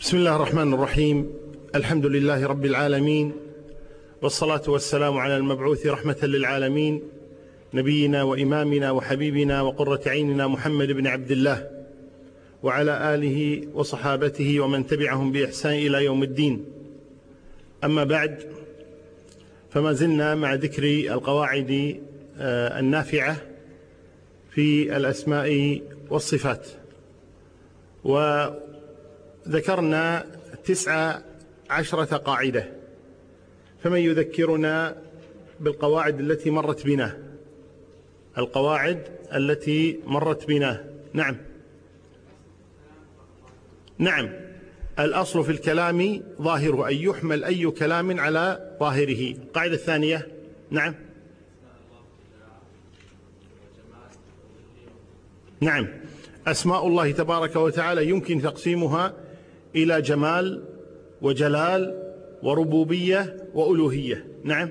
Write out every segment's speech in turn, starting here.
بسم الله الرحمن الرحيم. الحمد لله رب العالمين، والصلاة والسلام على المبعوث رحمة للعالمين، نبينا وإمامنا وحبيبنا وقرة عيننا محمد بن عبد الله، وعلى آله وصحابته ومن تبعهم بإحسان إلى يوم الدين. أما بعد، فما زلنا مع ذكر القواعد النافعة في الأسماء والصفات، وذكرنا 19 قاعدة، فمن يذكرنا بالقواعد التي مرت بنا؟ القواعد التي مرت بنا. نعم، الأصل في الكلام ظاهره، أن يحمل أي كلام على ظاهره. القاعدة الثانية. نعم، أسماء الله تبارك وتعالى يمكن تقسيمها إلى جمال وجلال وربوبية وألوهية. نعم،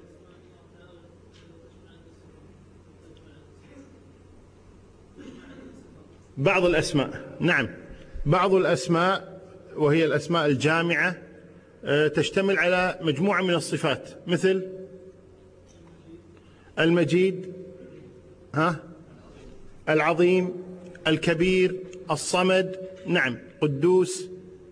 بعض الأسماء. نعم، بعض الأسماء وهي الأسماء الجامعة تشتمل على مجموعة من الصفات، مثل المجيد، العظيم، الكبير، الصمد. نعم، قدوس.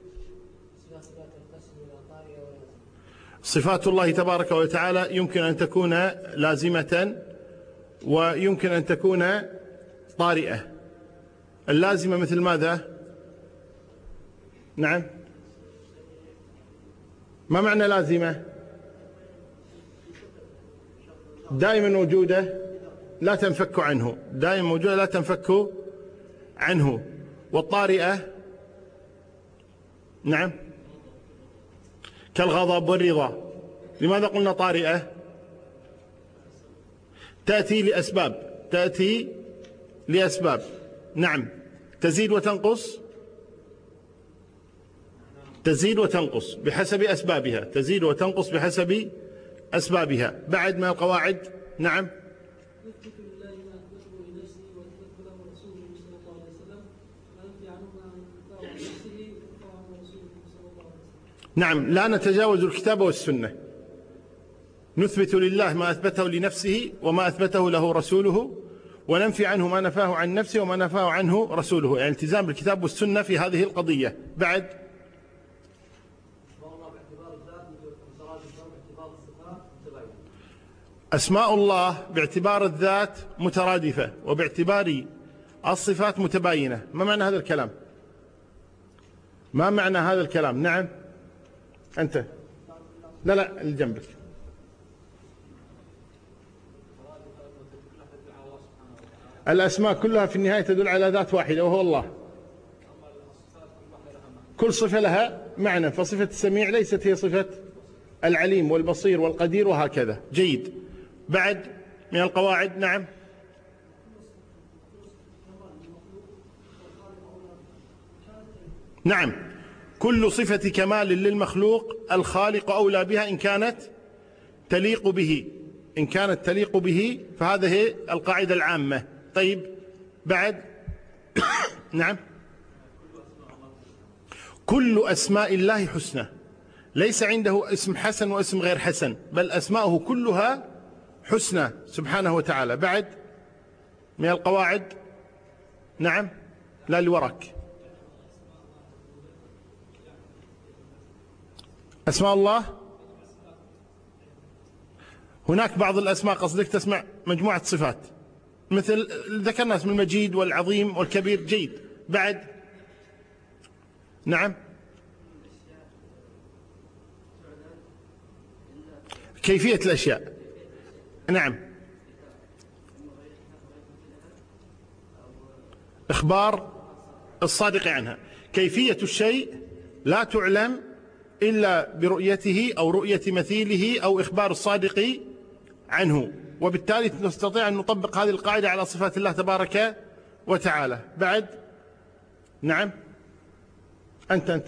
صفات الله تبارك وتعالى يمكن أن تكون لازمة ويمكن أن تكون طارئة. اللازمة مثل ماذا؟ نعم، ما معنى لازمة؟ دائما موجودة لا تنفك عنه، دائما موجودة لا تنفك عنه. والطارئة نعم كالغضب والرضا. لماذا قلنا طارئة؟ تأتي لأسباب. نعم، تزيد وتنقص بحسب أسبابها. بعد ما القواعد. نعم، نعم، لا نتجاوز الكتاب والسنة، نثبت لله ما أثبته لنفسه وما أثبته له رسوله، وننفي عنه ما نفاه عن نفسه وما نفاه عنه رسوله، يعني التزام بالكتاب والسنة في هذه القضية. بعد، أسماء الله باعتبار الذات مترادفة، وباعتبار الصفات متباينة. ما معنى هذا الكلام؟ نعم، أنت لا اللي جنبك. الأسماء كلها في النهاية تدل على ذات واحدة وهو الله. كل صفة لها معنى، فصفة السميع ليست هي صفة العليم والبصير والقدير وهكذا. جيد. بعد من القواعد. نعم، كل صفة كمال للمخلوق الخالق أولى بها إن كانت تليق به، فهذه هي القاعدة العامة. طيب، بعد. نعم، كل أسماء الله حسنى، ليس عنده اسم حسن واسم غير حسن، بل أسماؤه كلها حسنى سبحانه وتعالى. بعد من القواعد. نعم، لا اللي وراك. أسماء الله هناك بعض الأسماء قصدك تسمع مجموعة صفات، مثل ذكرنا اسم المجيد والعظيم والكبير. جيد. بعد. نعم، كيفية الأشياء. نعم، إخبار الصادق عنها. كيفية الشيء لا تعلم إلا برؤيته أو رؤية مثيله أو إخبار الصادق عنه، وبالتالي نستطيع أن نطبق هذه القاعدة على صفات الله تبارك وتعالى. بعد. نعم، أنت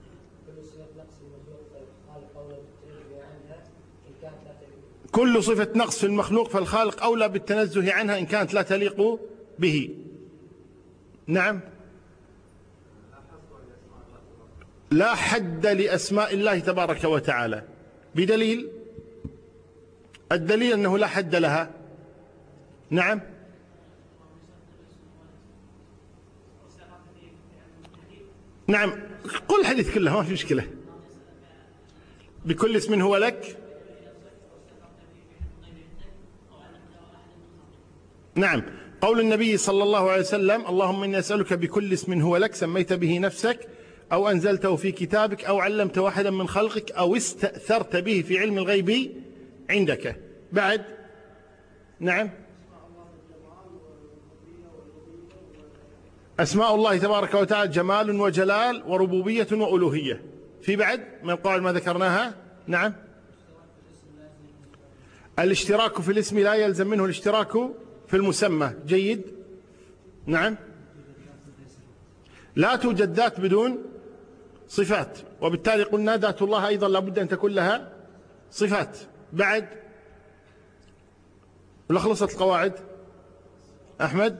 كل صفة نقص في المخلوق فالخالق أولى بالتنزه عنها إن كانت لا تليق به. نعم، لا حد لأسماء الله تبارك وتعالى، بدليل، الدليل أنه لا حد لها. نعم، نعم، قل الحديث كله ما في مشكلة. بكل اسم هو لك. نعم، قول النبي صلى الله عليه وسلم: اللهم إني أسألك بكل اسم هو لك سميت به نفسك أو أنزلته في كتابك أو علمت واحدا من خلقك أو استأثرت به في علم الغيب عندك. بعد. نعم، أسماء الله تبارك وتعالى جمال وجلال وربوبية وألوهية. في بعد من القواعد ما ذكرناها. نعم، الاشتراك في الاسم لا يلزم منه الاشتراك في المسمى. جيد. نعم، لا توجد ذات بدون صفات، وبالتالي قلنا ذات الله أيضا لابد أن تكون لها صفات. بعد. ولا خلصت القواعد أحمد؟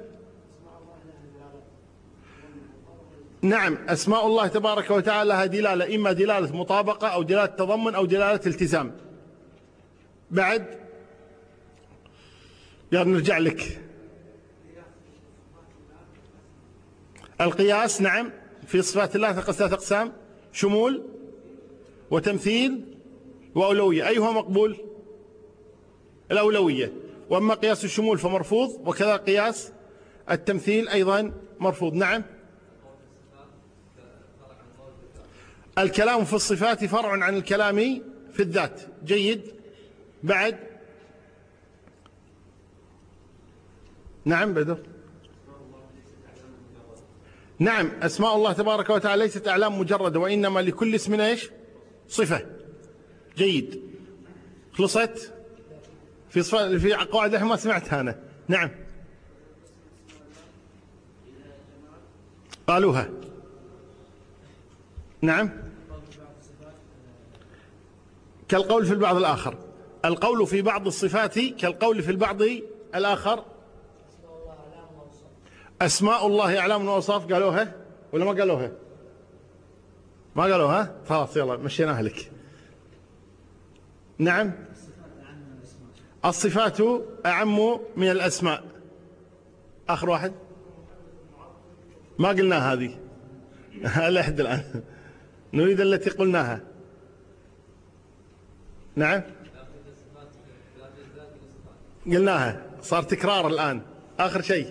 نعم، أسماء الله تبارك وتعالى لها دلالة، إما دلالة مطابقة أو دلالة تضمن أو دلالة التزام. بعد. يلا نرجع لك. القياس. نعم، في صفات الله ثلاثة أقسام: شمول وتمثيل وأولوية. أيها مقبول؟ الأولوية. وأما قياس الشمول فمرفوض، وكذا قياس التمثيل أيضا مرفوض. نعم، الكلام في الصفات فرع عن الكلام في الذات. جيد. بعد. نعم بدر. نعم، أسماء الله تبارك وتعالى ليست أعلام مجردة، وإنما لكل اسم إيش؟ صفة. جيد. خلصت في قواعد ما سمعتها أنا. نعم، قالوها. نعم، كالقول في البعض الآخر. القول في بعض الصفات كالقول في البعض الآخر. أسماء الله أعلام وأوصاف قالوها ولا ما قالوها؟ ما قالوها؟ خلاص يلا مشيناها لك. نعم، الصفات أعم من الأسماء. آخر واحد ما قلنا هذه لحد الآن، نريد التي قلناها. نعم، قلناها، صار تكرار الآن. آخر شيء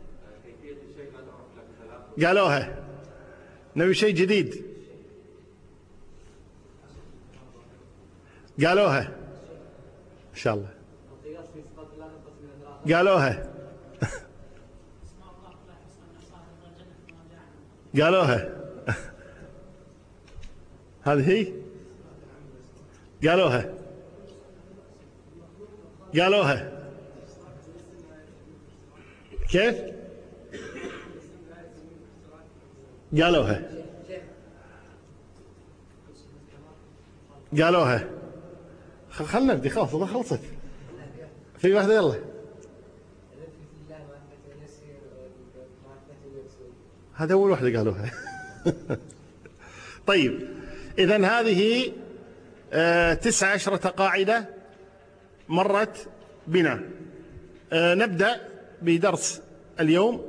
قالوها، نبي شيء جديد قالوها إن شاء الله. قالوها قالوها هذه هي. قالوها كيف قالوها خلنا نبدي. خلاص خلصت. في واحدة يلا. هذا أول واحدة قالوها. طيب، إذن هذه 19 قاعدة مرت بنا. نبدأ بدرس اليوم.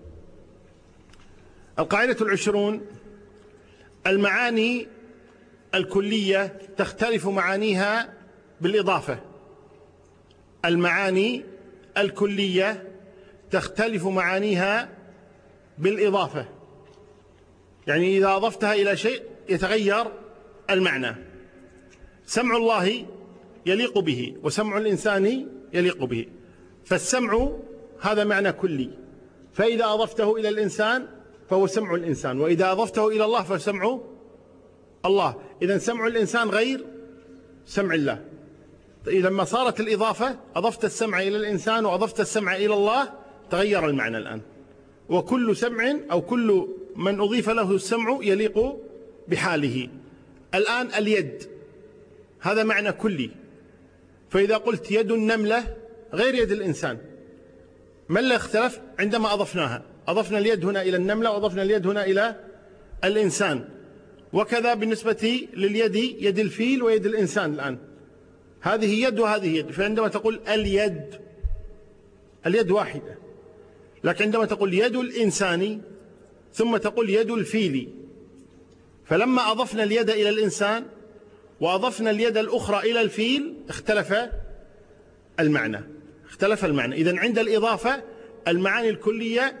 القاعدة 20: المعاني الكلية تختلف معانيها بالإضافة. المعاني الكلية تختلف معانيها بالإضافة، يعني إذا أضفتها إلى شيء يتغير المعنى. سمع الله يليق به وسمع الإنسان يليق به، فالسمع هذا معنى كلي، فإذا أضفته إلى الإنسان فهو سمع الإنسان، وإذا أضفته إلى الله فسمع الله. إذن سمع الإنسان غير سمع الله. إذا لما صارت الإضافة أضفت السمع إلى الإنسان وأضفت السمع إلى الله تغير المعنى الآن. وكل سمع أو كل من أضيف له السمع يليق بحاله. الآن اليد هذا معنى كلي، فإذا قلت يد النملة غير يد الإنسان، ما اللي اختلف؟ عندما أضفناها، أضفنا اليد هنا إلى النملة وأضفنا اليد هنا إلى الإنسان، وكذا بالنسبة لليد، يد الفيل ويد الإنسان الآن، هذه يد وهذه يد. فعندما تقول اليد واحدة، لكن عندما تقول يد الإنسان ثم تقول يد الفيل، فلما أضفنا اليد إلى الإنسان وأضفنا اليد الأخرى إلى الفيل اختلف المعنى. إذن عند الإضافة المعاني الكلية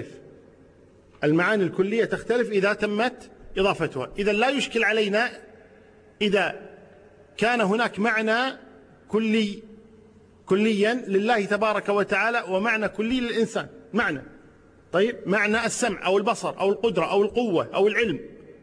تختلف إذا تمت إضافتها. إذن لا يشكل علينا إذا كان هناك معنى كليا لله تبارك وتعالى ومعنى كلي للإنسان، معنى السمع أو البصر أو القدرة أو القوة أو العلم.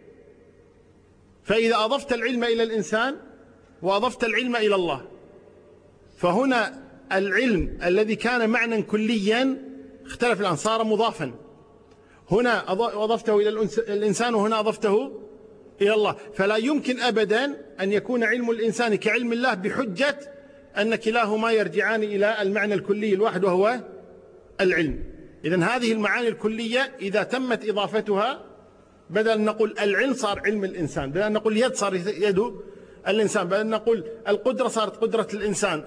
فإذا أضفت العلم إلى الإنسان وأضفت العلم إلى الله، فهنا العلم الذي كان معنى كليا اختلف الآن، صار مضافا. هنا أضفته إلى الإنسان وهنا أضفته إلى الله. فلا يمكن أبدا أن يكون علم الإنسان كعلم الله بحجة أن كلاهما يرجعان إلى المعنى الكلي الواحد وهو العلم. إذن هذه المعاني الكلية إذا تمت إضافتها، بدل أن نقول العلم صار علم الإنسان، بدل أن نقول يد صار يد الإنسان، بدل أن نقول القدرة صارت قدرة الإنسان،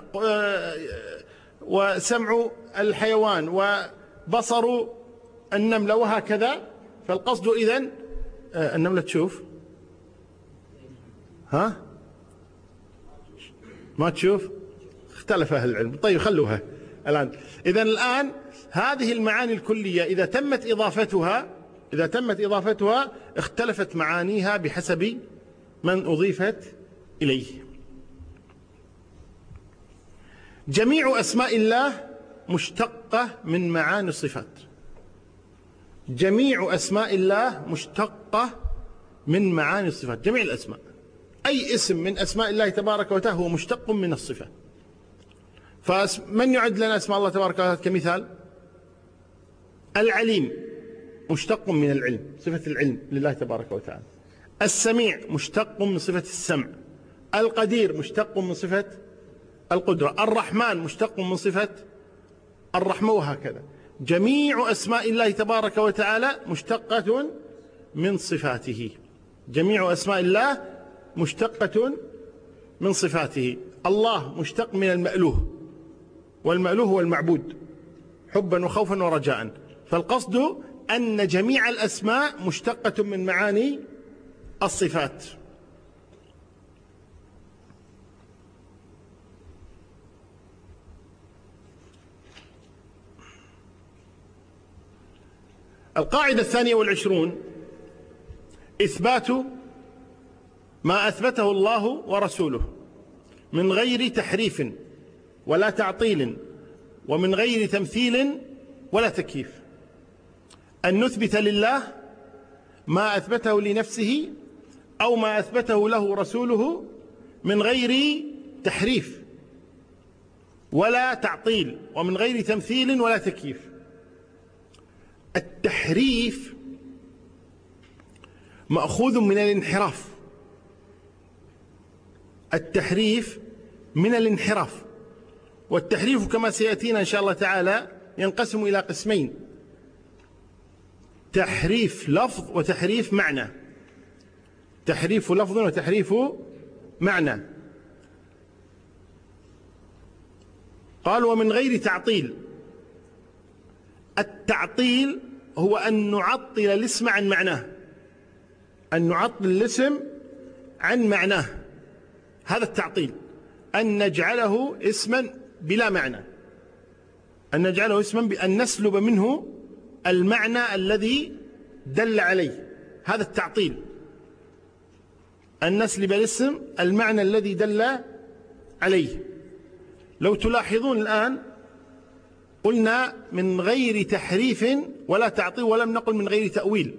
وسمع الحيوان وبصر النملة وهكذا. فالقصد إذن النملة تشوف ما تشوف، اختلف أهل العلم. طيب خلوها الآن. إذن الآن هذه المعاني الكلية إذا تمت إضافتها اختلفت معانيها بحسب من أضيفت إليه. جميع أسماء الله مشتقة من معاني الصفات. جميع أسماء الله مشتقة من معاني الصفات، جميع الأسماء. أي اسم من أسماء الله تبارك وتعالى هو مشتق من الصفة. فمن يعد لنا أسماء الله تبارك وتعالى كمثال؟ العليم مشتق من العلم، صفة العلم لله تبارك وتعالى. السميع مشتق من صفة السمع. القدير مشتق من صفة القدرة. الرحمن مشتق من صفة الرحمة، وهكذا. جميع أسماء الله تبارك وتعالى مشتقة من صفاته. جميع أسماء الله مشتقة من صفاته. الله مشتق من المألوه، والمألوه هو المعبود حبا وخوفا ورجاء. فالقصد أن جميع الأسماء مشتقة من معاني الصفات. القاعدة 22: إثبات ما أثبته الله ورسوله من غير تحريف ولا تعطيل ومن غير تمثيل ولا تكييف. أن نثبت لله ما أثبته لنفسه أو ما أثبته له رسوله من غير تحريف ولا تعطيل ومن غير تمثيل ولا تكييف. التحريف مأخوذ من الانحراف. التحريف من الانحراف. والتحريف كما سيأتينا إن شاء الله تعالى ينقسم إلى قسمين: تحريف لفظ وتحريف معنى. تحريف لفظ وتحريف معنى. قال ومن غير تعطيل. التعطيل هو أن نعطل الاسم عن معناه، أن نعطل الاسم عن معناه، هذا التعطيل. أن نجعله اسما بلا معنى، أن نجعله اسما بأن نسلب منه المعنى الذي دل عليه، هذا التعطيل. أن نسلب الاسم المعنى الذي دل عليه. لو تلاحظون الآن قلنا من غير تحريف ولا تعطيل، ولم نقل من غير تأويل،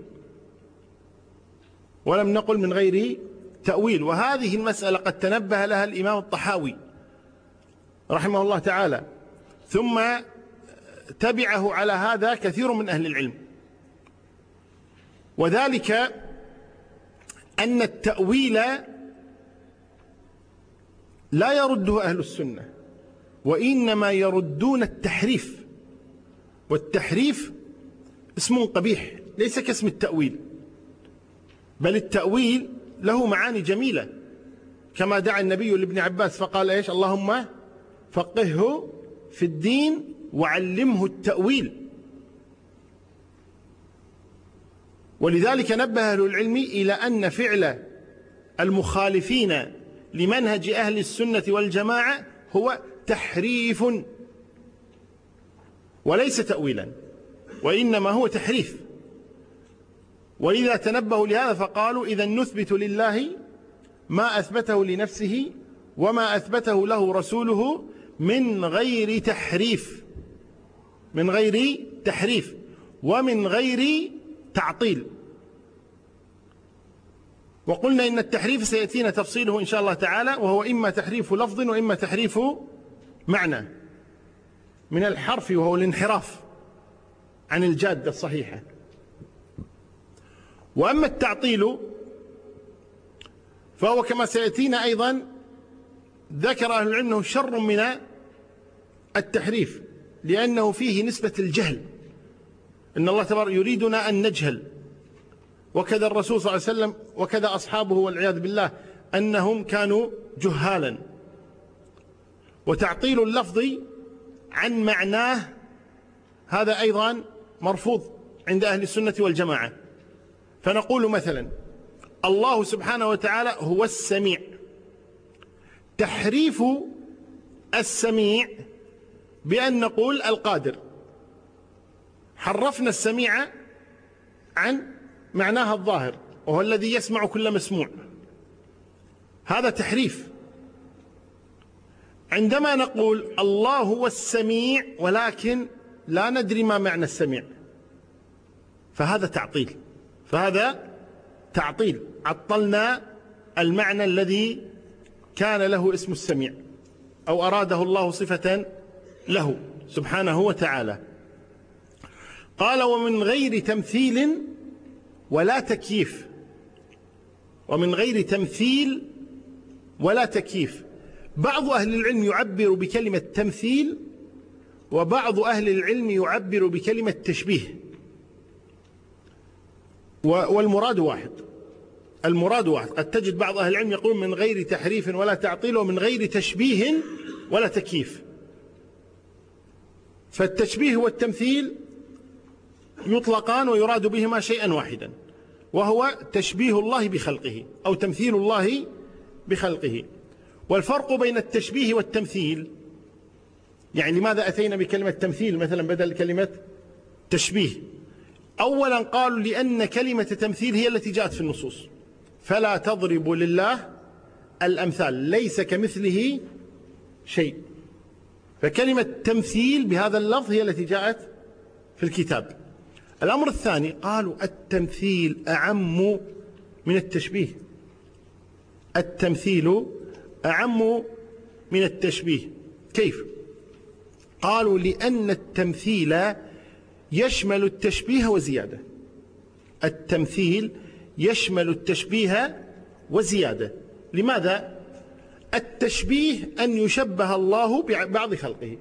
ولم نقل من غير تأويل. وهذه المسألة قد تنبه لها الإمام الطحاوي رحمه الله تعالى، ثم تبعه على هذا كثير من أهل العلم. وذلك أن التأويل لا يرده أهل السنة، وإنما يردون التحريف. والتحريف اسم قبيح ليس كاسم التأويل، بل التأويل له معاني جميلة، كما دعا النبي لابن عباس فقال إيش؟ اللهم فقهه في الدين وعلمه التأويل. ولذلك نبه أهل العلم إلى أن فعل المخالفين لمنهج أهل السنة والجماعة هو تحريف وليس تأويلا، وإنما هو تحريف. ولذا تنبهوا لهذا فقالوا إذا نثبت لله ما أثبته لنفسه وما أثبته له رسوله من غير تحريف، من غير تحريف ومن غير تعطيل. وقلنا إن التحريف سيأتينا تفصيله إن شاء الله تعالى، وهو إما تحريف لفظ وإما تحريف معنى، من الحرف وهو الانحراف عن الجادة الصحيحة. وأما التعطيل فهو كما سيأتينا أيضا ذكر أهل العلم أنه شر من التحريف، لأنه فيه نسبة الجهل، إن الله تبارك يريدنا أن نجهل، وكذا الرسول صلى الله عليه وسلم وكذا أصحابه والعياذ بالله أنهم كانوا جهالا. وتعطيل اللفظ عن معناه هذا أيضا مرفوض عند أهل السنة والجماعة. فنقول مثلا الله سبحانه وتعالى هو السميع، تحريف السميع بأن نقول القادر، حرفنا السميع عن معناها الظاهر وهو الذي يسمع كل مسموع، هذا تحريف. عندما نقول الله هو السميع ولكن لا ندري ما معنى السميع، فهذا تعطيل، فهذا تعطيل، عطلنا المعنى الذي كان له اسم السميع أو أراده الله صفة له سبحانه وتعالى. قال ومن غير تمثيل ولا تكييف، ومن غير تمثيل ولا تكييف. بعض أهل العلم يعبر بكلمة تمثيل، وبعض أهل العلم يعبر بكلمة تشبيه، والمراد واحد، المراد واحد. قد تجد بعض أهل العلم يقول من غير تحريف ولا تعطيل ومن غير تشبيه ولا تكييف. فالتشبيه والتمثيل يطلقان ويراد بهما شيئا واحدا، وهو تشبيه الله بخلقه أو تمثيل الله بخلقه. والفرق بين التشبيه والتمثيل، يعني لماذا أتينا بكلمة تمثيل مثلا بدل كلمة تشبيه؟ أولا قالوا لأن كلمة تمثيل هي التي جاءت في النصوص، فلا تضربوا لله الأمثال ليس كمثله شيء، فكلمة تمثيل بهذا اللفظ هي التي جاءت في الكتاب. الأمر الثاني قالوا التمثيل أعم من التشبيه، التمثيل أعم من التشبيه. كيف؟ قالوا لأن التمثيل يشمل التشبيه وزيادة، التمثيل يشمل التشبيه وزيادة. لماذا؟ التشبيه أن يشبه الله ببعض خلقه،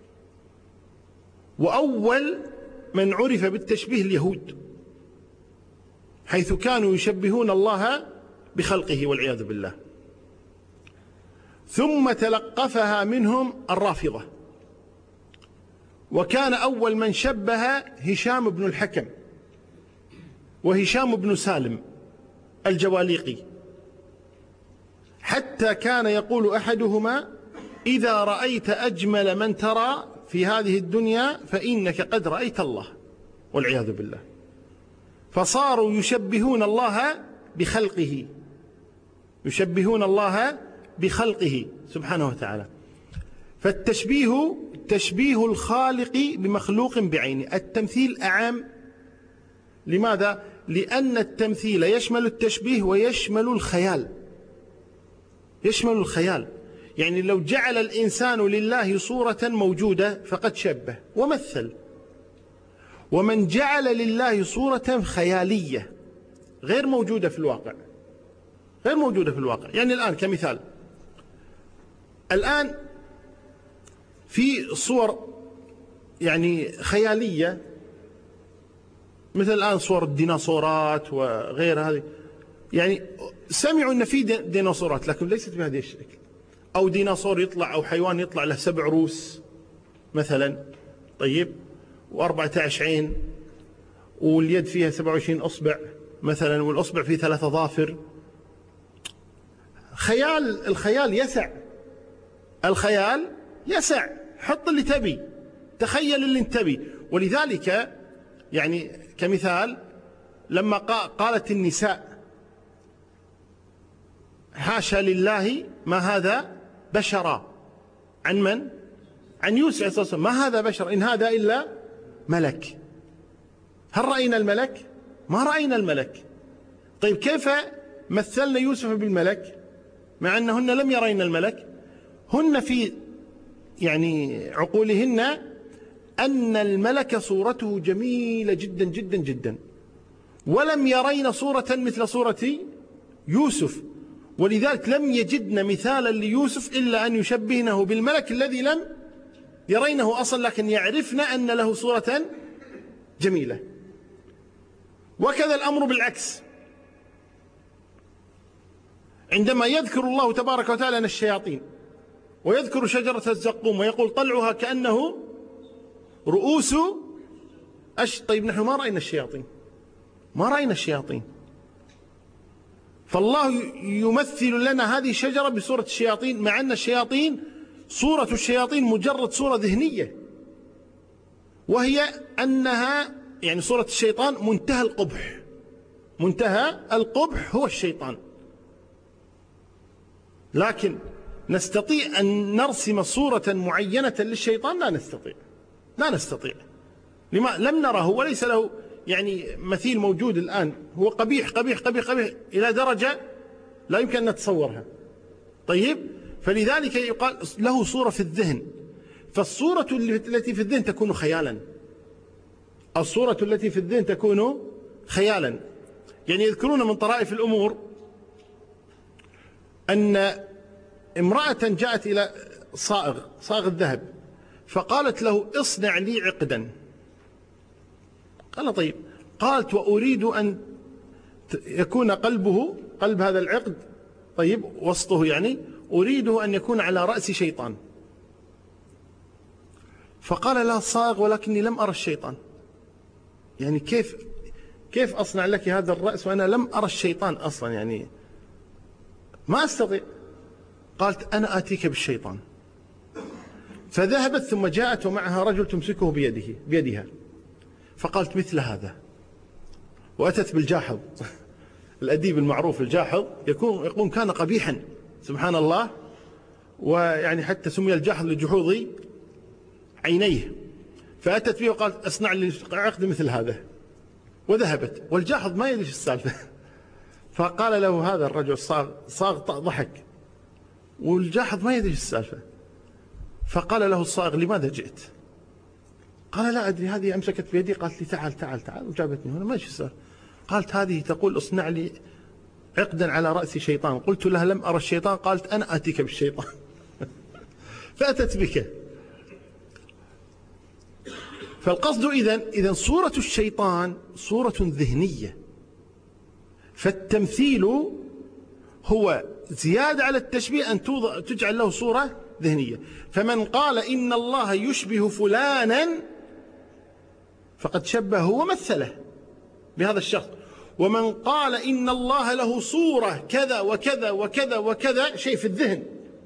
وأول من عرف بالتشبيه اليهود، حيث كانوا يشبهون الله بخلقه والعياذ بالله. ثم تلقفها منهم الرافضة، وكان أول من شبه هشام بن الحكم وهشام بن سالم الجواليقي، حتى كان يقول أحدهما إذا رأيت أجمل من ترى في هذه الدنيا فإنك قد رأيت الله والعياذ بالله. فصاروا يشبهون الله بخلقه، يشبهون الله بخلقه سبحانه وتعالى. فالتشبيه تشبيه الخالق بمخلوق بعينه. التمثيل أعم، لماذا؟ لأن التمثيل يشمل التشبيه ويشمل الخيال، يشمل الخيال. يعني لو جعل الإنسان لله صورة موجودة فقد شبه ومثل، ومن جعل لله صورة خيالية غير موجودة في الواقع، غير موجودة في الواقع. يعني الآن كمثال، الآن في صور يعني خيالية، مثل الآن صور الديناصورات وغير هذه، يعني سمعوا أن في ديناصورات لكن ليست بهذه الشكل، أو ديناصور يطلع أو حيوان يطلع له 7 رؤوس مثلا، طيب، و14 عين، واليد فيها 27 أصبع مثلا، والأصبع فيه 3 أظافر. الخيال يسع، الخيال يسع، حط اللي تبي، تخيل اللي انت تبي. ولذلك يعني كمثال لما قالت النساء حاشا لله ما هذا بشرا، عن من؟ عن يوسف عليه الصلاة والسلام، ما هذا بشر إن هذا إلا ملك. هل رأينا الملك؟ ما رأينا الملك. طيب كيف مثلنا يوسف بالملك مع أنهن لم يرين الملك؟ هن في يعني عقولهن أن الملك صورته جميلة جدا جدا جدا، ولم يرين صورة مثل صورة يوسف، ولذلك لم يجدن مثالا ليوسف إلا أن يشبهنه بالملك الذي لم يرينه أصلا، لكن يعرفن أن له صورة جميلة. وكذا الأمر بالعكس، عندما يذكر الله تبارك وتعالى عن الشياطين ويذكر شجرة الزقوم ويقول طلعها كأنه رؤوس طيب نحن ما رأينا الشياطين، ما رأينا الشياطين، فالله يمثل لنا هذه الشجرة بصورة الشياطين، مع أن الشياطين صورة الشياطين مجرد صورة ذهنية، وهي أنها يعني صورة الشيطان منتهى القبح، منتهى القبح هو الشيطان. لكن نستطيع أن نرسم صورة معينة للشيطان؟ لا نستطيع، لا نستطيع. لما لم نره، وليس له يعني مثيل موجود الآن، هو قبيح قبيح قبيح قبيح إلى درجة لا يمكن أن نتصورها. طيب، فلذلك يقال له صورة في الذهن، فالصورة التي في الذهن تكون خيالا، الصورة التي في الذهن تكون خيالا. يعني يذكرون من طرائف الأمور أن امرأة جاءت إلى صاغ الذهب فقالت له اصنع لي عقدا. قال طيب، قالت وأريد أن يكون قلب هذا العقد، طيب وسطه يعني أريده أن يكون على رأس شيطان. فقال لا صاغ ولكني لم أرى الشيطان، يعني كيف أصنع لك هذا الرأس وأنا لم أرى الشيطان أصلا، يعني ما أستطيع. قالت أنا آتيك بالشيطان. فذهبت ثم جاءت ومعها رجل تمسكه بيدها، فقالت مثل هذا، وأتت بالجاحظ الأديب المعروف الجاحظ، يقول كان قبيحا سبحان الله، ويعني حتى سمي الجاحظ لجحوظ عينيه. فأتت به وقالت أصنع لي عقد مثل هذا، وذهبت، والجاحظ ما يدري السالفة. فقال له هذا الرجل صاغ ضحك، والجاحظ ما يدري السالفة. فقال له الصاغ لماذا جئت؟ قال لا أدري، هذه أمسكت بيدي قالت لي تعال تعال تعال وجابتني هنا، ما إيش السالفة. قالت هذه تقول اصنع لي عقدا على رأس شيطان. قلت لها لم أرى الشيطان. قالت أنا آتيك بالشيطان. فأتت بك. فالقصد إذن صورة الشيطان صورة ذهنية، فالتمثيل هو زيادة على التشبيه أن تجعل له صورة ذهنية. فمن قال إن الله يشبه فلانا فقد شبهه ومثله بهذا الشخص، ومن قال إن الله له صورة كذا وكذا وكذا وكذا شيء في الذهن،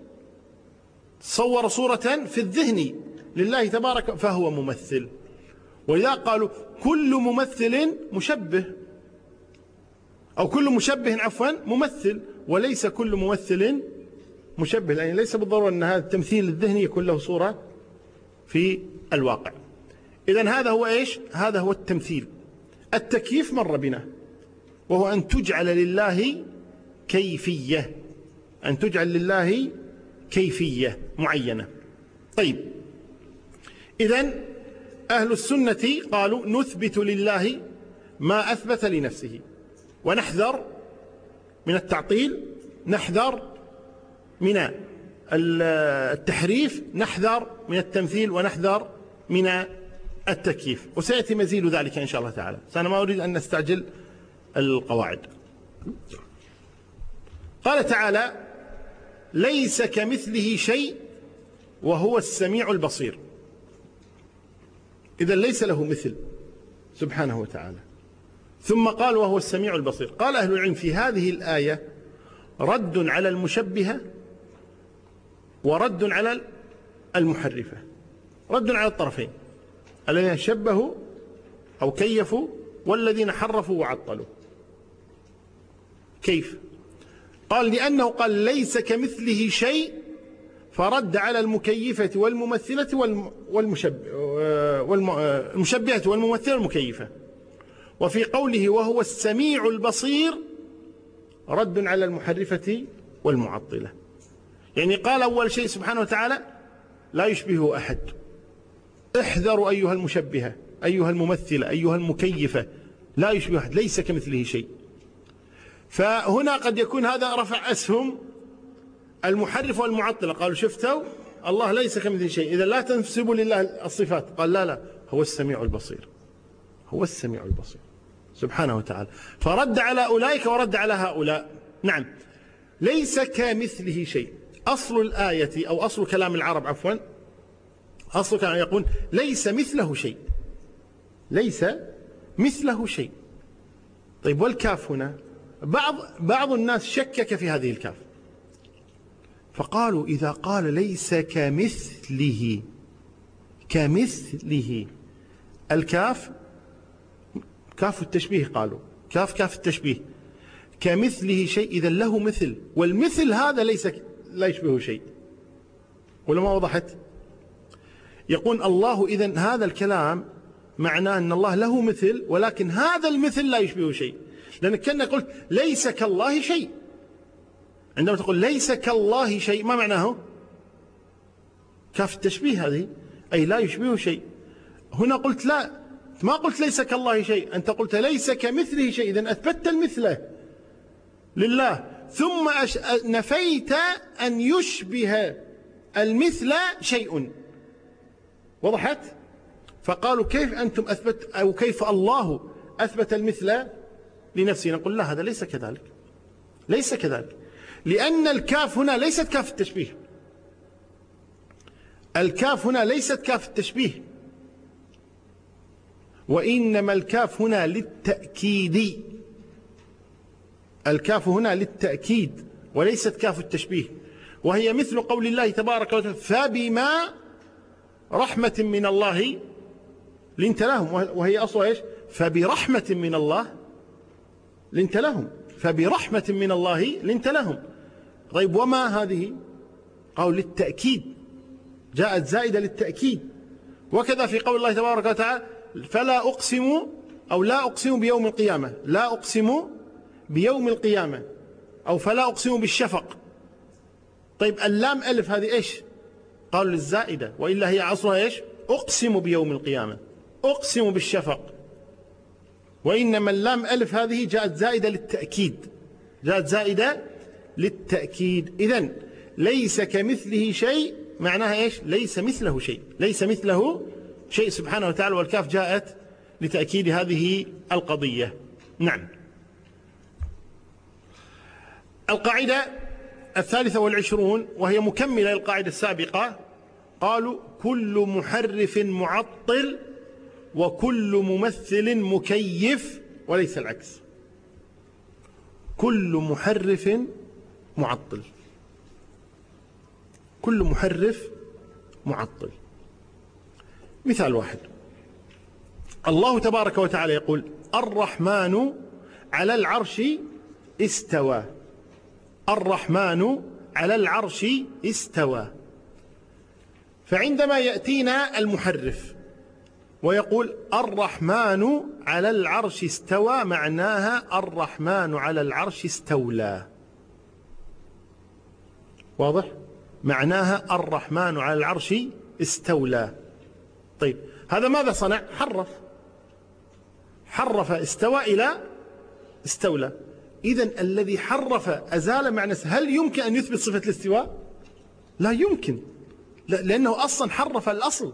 صور صورة في الذهن لله تبارك، فهو ممثل. وإذا قالوا كل ممثل مشبه، أو كل مشبه عفوا ممثل، وليس كل ممثل مشبه، يعني ليس بالضرورة أن هذا التمثيل الذهني يكون له صورة في الواقع. إذن هذا هو إيش؟ هذا هو التمثيل. التكييف مر بنا، وهو أن تجعل لله كيفية، أن تجعل لله كيفية معينة. طيب، إذن أهل السنة قالوا نثبت لله ما أثبت لنفسه، ونحذر من التعطيل، نحذر من التحريف، نحذر من التمثيل، ونحذر من التكييف. وسيأتي مزيد ذلك إن شاء الله تعالى، فأنا ما أريد أن نستعجل القواعد. قال تعالى: ليس كمثله شيء وهو السميع البصير. إذن ليس له مثل سبحانه وتعالى. ثم قال: وهو السميع البصير. قال أهل العلم في هذه الآية رد على المشبهة ورد على المحرفة، رد على الطرفين، الذين شبهوا أو كيفوا والذين حرفوا وعطلوا. كيف؟ قال: لأنه قال ليس كمثله شيء، فرد على المكيفة والممثلة والمشبهة والممثلة والمكيفة. وفي قوله وهو السميع البصير رد على المحرفة والمعطلة. يعني قال أول شيء سبحانه وتعالى لا يشبهه أحد، احذروا أيها المشبهة أيها الممثلة أيها المكيفة، لا يشبه أحد، ليس كمثله شيء. فهنا قد يكون هذا رفع أسهم المحرف والمعطلة، قالوا شفتوا الله ليس كمثله شيء، إذا لا تنسبوا لله الصفات. قال لا، هو السميع البصير، هو السميع البصير سبحانه وتعالى. فرد على أولئك ورد على هؤلاء. نعم، ليس كمثله شيء. أصل الآية أو أصل كلام العرب عفوا، أصل كلام يقول ليس مثله شيء، ليس مثله شيء. طيب والكاف هنا؟ بعض الناس شكك في هذه الكاف، فقالوا إذا قال ليس كمثله، كمثله الكاف كاف التشبيه، قالوا كاف التشبيه، كمثله شيء، إذا له مثل، والمثل هذا لا يشبهه شيء. ولا ما وضحت؟ يقول الله إذن هذا الكلام معناه أن الله له مثل، ولكن هذا المثل لا يشبهه شيء. لأنك كأنك قلت ليس كالله شيء. عندما تقول ليس كالله شيء ما معناه؟ كاف التشبيه هذه، أي لا يشبهه شيء. هنا قلت لا، ما قلت ليس كالله شيء، أنت قلت ليس كمثله شيء، إذن أثبتت المثل لله، ثم نفيت أن يشبه المثل شيء. وضحت؟ فقالوا كيف أنتم أثبت، أو كيف الله أثبت المثل لنفسه؟ نقول لا، هذا ليس كذلك، ليس كذلك، لأن الكاف هنا ليست كاف التشبيه، الكاف هنا ليست كاف التشبيه، وإنما الكاف هنا للتأكيد، الكاف هنا للتأكيد وليست كاف التشبيه. وهي مثل قول الله تبارك وتعالى: فبما رحمة من الله لنت لهم، وهي أصلها إيش؟ فبرحمة من الله لنت لهم، فبرحمة من الله لنت لهم. طيب وما هذه؟ قول للتأكيد، جاءت زائدة للتأكيد. وكذا في قول الله تبارك وتعالى: فلا أقسم أو لا أقسم بيوم القيامة، لا أقسم بيوم القيامة، أو فلا أقسم بالشفق. طيب اللام ألف هذه إيش؟ قالوا للزائدة، وإلا هي أصلها إيش؟ أقسم بيوم القيامة، أقسم بالشفق. وإنما اللام ألف هذه جاءت زائدة للتأكيد، جاءت زائدة للتأكيد. إذن ليس كمثله شيء معناها إيش؟ ليس مثله شيء، ليس مثله شيء سبحانه وتعالى، والكاف جاءت لتأكيد هذه القضية. نعم. القاعدة 23 وهي مكملة للقاعدة السابقة، قالوا كل محرف معطل وكل ممثل مكيف، وليس العكس. كل محرف معطل، كل محرف معطل. مثال واحد، الله تبارك وتعالى يقول: الرحمن على العرش استوى، الرحمن على العرش استوى. فعندما يأتينا المحرف ويقول الرحمن على العرش استوى، معناها الرحمن على العرش استولى. واضح؟ معناها الرحمن على العرش استولى. طيب هذا ماذا صنع؟ حرف استوى إلى استولى. إذن الذي حرف أزال معنى. هل يمكن أن يثبت صفة الاستواء؟ لا يمكن، لأنه أصلا حرف الأصل.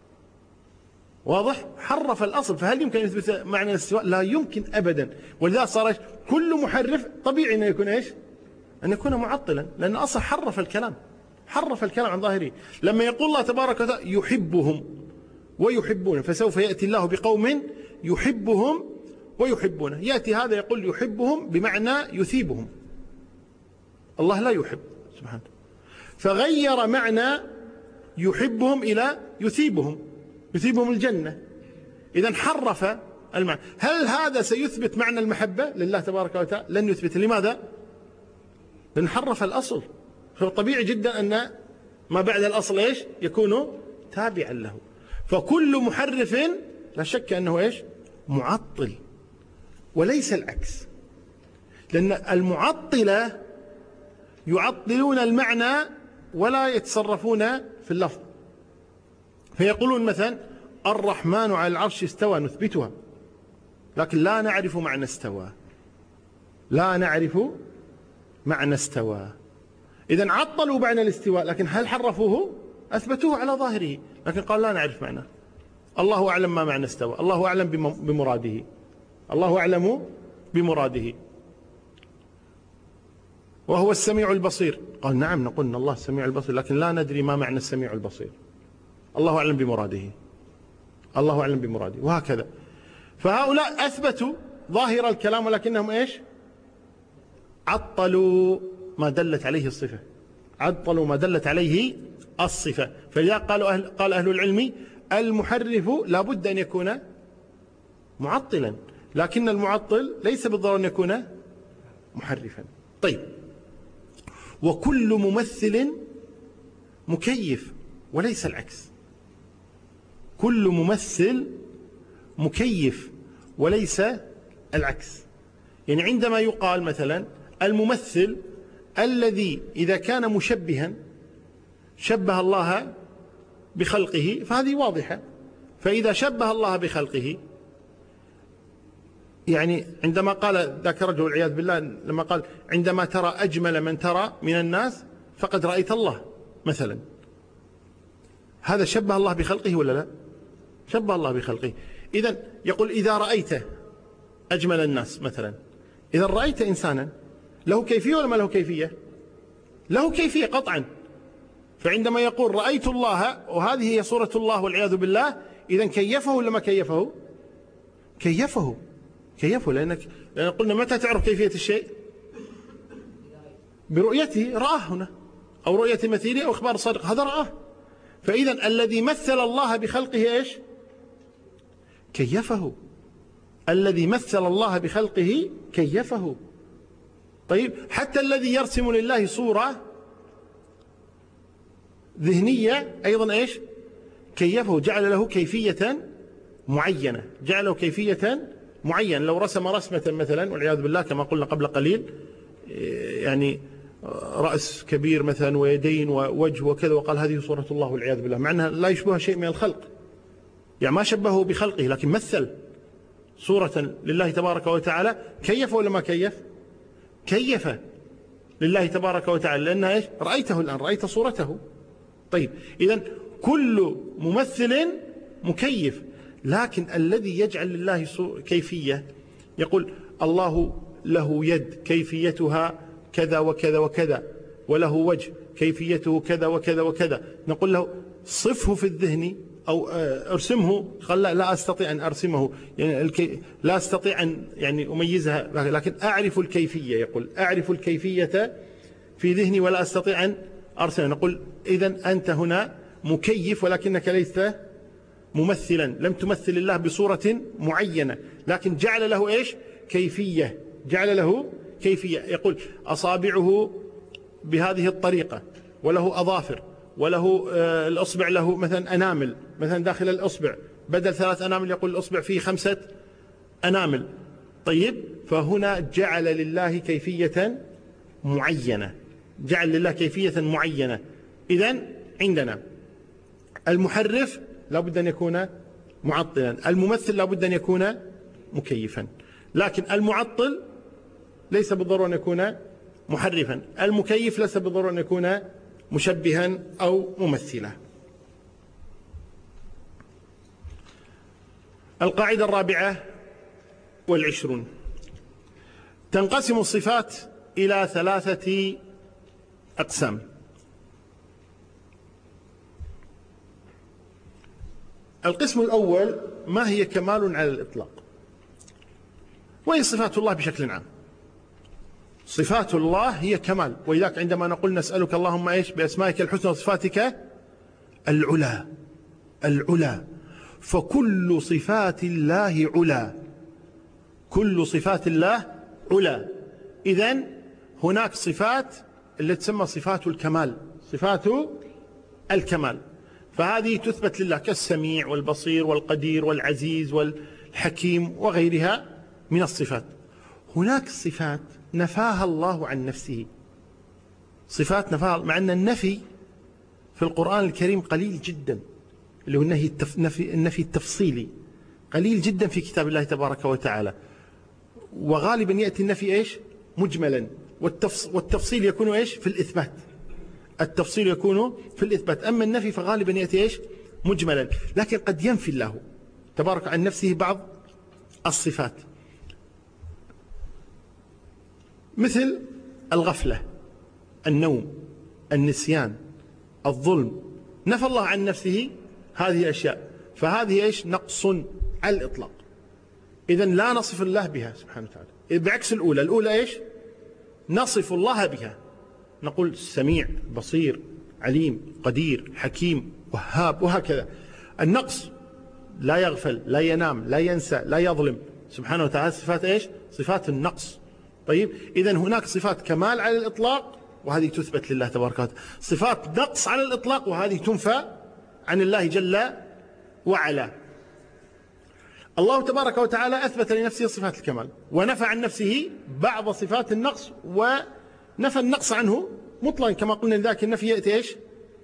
واضح؟ حرف الأصل، فهل يمكن أن يثبت معنى الاستواء؟ لا يمكن أبدا. ولذا صار كل محرف طبيعي أنه يكون إيش؟ أن يكون معطلا، لأن أصلا حرف الكلام عن ظاهره. لما يقول الله تبارك وتعالى يحبهم ويحبونه، فسوف يأتي الله بقوم يحبهم ويحبونه، يأتي هذا يقول يحبهم بمعنى يثيبهم. الله لا يحب سبحانه، فغير معنى يحبهم إلى يثيبهم الجنة. إذن حرف المعنى. هل هذا سيثبت معنى المحبة لله تبارك وتعالى؟ لن يثبت. لماذا؟ لأن حرف الأصل. فطبيعي جدا أن ما بعد الأصل إيش؟ يكون تابعا له. فكل محرف لا شك أنه إيش؟ معطل، وليس العكس. لأن المعطلة يعطلون المعنى ولا يتصرفون في اللفظ، فيقولون مثلا الرحمن على العرش استوى، نثبتها لكن لا نعرف معنى استوى، إذن عطلوا معنى الاستواء، لكن هل حرفوه؟ أثبتوه على ظاهره، لكن قال لا نعرف معنى. الله أعلم ما معنى استوى، الله أعلم بمراده، وهو السميع البصير. قال نعم، نقول إن الله السميع البصير، لكن لا ندري ما معنى السميع البصير. الله أعلم بمراده، وهكذا. فهؤلاء أثبتوا ظاهر الكلام، ولكنهم إيش؟ عطلوا ما دلت عليه الصفة. فلذا قال أهل العلم المحرف لا بد أن يكون معطلا، لكن المعطل ليس بالضرورة أن يكون محرفا. طيب، وكل ممثل مكيف وليس العكس. كل ممثل مكيف وليس العكس. يعني عندما يقال مثلا الممثل الذي إذا كان مشبها شبه الله بخلقه، فهذه واضحة. فإذا شبه الله بخلقه، يعني عندما قال ذاك الرجل والعياذ بالله، لما قال عندما ترى أجمل من ترى من الناس فقد رأيت الله مثلا، هذا شبه الله بخلقه ولا لا؟ شبه الله بخلقه. إذن يقول إذا رأيت أجمل الناس مثلا، إذا رأيت إنسانا له كيفية ولا ما له كيفية؟ له كيفية قطعا. فعندما يقول رأيت الله وهذه هي صورة الله والعياذ بالله، إذن كيفه ولا ما كيفه؟ كيفه، لأن قلنا متى تعرف كيفية الشيء؟ برؤيته، رآه هنا، أو رؤية مثيله أو إخبار صادق، هذا رآه. فإذن الذي مثل الله بخلقه إيش؟ كيفه. الذي مثل الله بخلقه كيفه. طيب، حتى الذي يرسم لله صورة ذهنية أيضا إيش؟ كيفه، جعل له كيفية معينة، لو رسم رسمة مثلا والعياذ بالله كما قلنا قبل قليل، يعني رأس كبير مثلا ويدين ووجه وكذا، وقال هذه صورة الله والعياذ بالله، مع أنها لا يشبه شيء من الخلق، يعني ما شبهه بخلقه، لكن مثل صورة لله تبارك وتعالى. كيف ولا ما كيف لله تبارك وتعالى، لأنها إيش؟ رأيته الآن، رأيت صورته. طيب، إذن كل ممثل مكيف، لكن الذي يجعل لله كيفية يقول الله له يد كيفيتها كذا وكذا وكذا، وله وجه كيفيته كذا وكذا وكذا، نقول له صفه في الذهن أو أرسمه. قال لا أستطيع أن أرسمه، يعني لا أستطيع أن يعني أميزها، لكن أعرف الكيفية. يقول أعرف الكيفية في ذهني ولا أستطيع أن أرسمها. نقول إذن أنت هنا مكيف، ولكنك ليست ممثلا، لم تمثل الله بصورة معينة، لكن جعل له إيش؟ كيفية، يقول أصابعه بهذه الطريقة، وله أظافر، وله الأصبع له مثلا أنامل، مثلا داخل الأصبع بدل 3 أنامل يقول الأصبع فيه 5 أنامل. طيب، فهنا جعل لله كيفية معينة، إذن عندنا المحرف لا بد أن يكون معطلا، الممثل لا بد أن يكون مكيفا، لكن المعطل ليس بالضرورة أن يكون محرفا، المكيف ليس بالضرورة أن يكون مشبها أو ممثلا. القاعدة 24 تنقسم الصفات إلى 3 أقسام. القسم الأول ما هي كمال على الإطلاق، وهي صفات الله بشكل عام. صفات الله هي كمال، ولذلك عندما نقول نسألك اللهم إيش بأسمائك الحسنى وصفاتك العلا، العلا، فكل صفات الله علا، كل صفات الله علا. إذن هناك صفات اللي تسمى صفات الكمال، صفات الكمال، فهذه تثبت لله كالسميع والبصير والقدير والعزيز والحكيم وغيرها من الصفات. هناك صفات نفاها الله عن نفسه، صفات نفاها، مع أن النفي في القرآن الكريم قليل جدا، اللي هو النفي التفصيلي قليل جدا في كتاب الله تبارك وتعالى، وغالبا يأتي النفي إيش مجملا، والتفصيل يكون إيش في الإثبات، التفصيل يكون في الإثبات، أما النفي فغالبا يأتي إيش مجملا، لكن قد ينفي الله تبارك عن نفسه بعض الصفات، مثل الغفلة، النوم، النسيان، الظلم، نفى الله عن نفسه هذه أشياء، فهذه إيش نقص على الإطلاق، إذن لا نصف الله بها سبحانه وتعالى، بعكس الأولى إيش نصف الله بها، نقول سميع بصير عليم قدير حكيم وهاب، وهكذا. النقص لا يغفل لا ينام لا ينسى لا يظلم سبحانه وتعالى، صفات إيش صفات النقص. طيب إذن هناك صفات كمال على الإطلاق وهذه تثبت لله تبارك وتعالى، صفات نقص على الإطلاق وهذه تنفى عن الله جل وعلا. الله تبارك وتعالى أثبت لنفسه صفات الكمال ونفى عن نفسه بعض صفات النقص، ونفى النقص عنه مطلقا كما قلنا، لذلك النفي يأتي إيش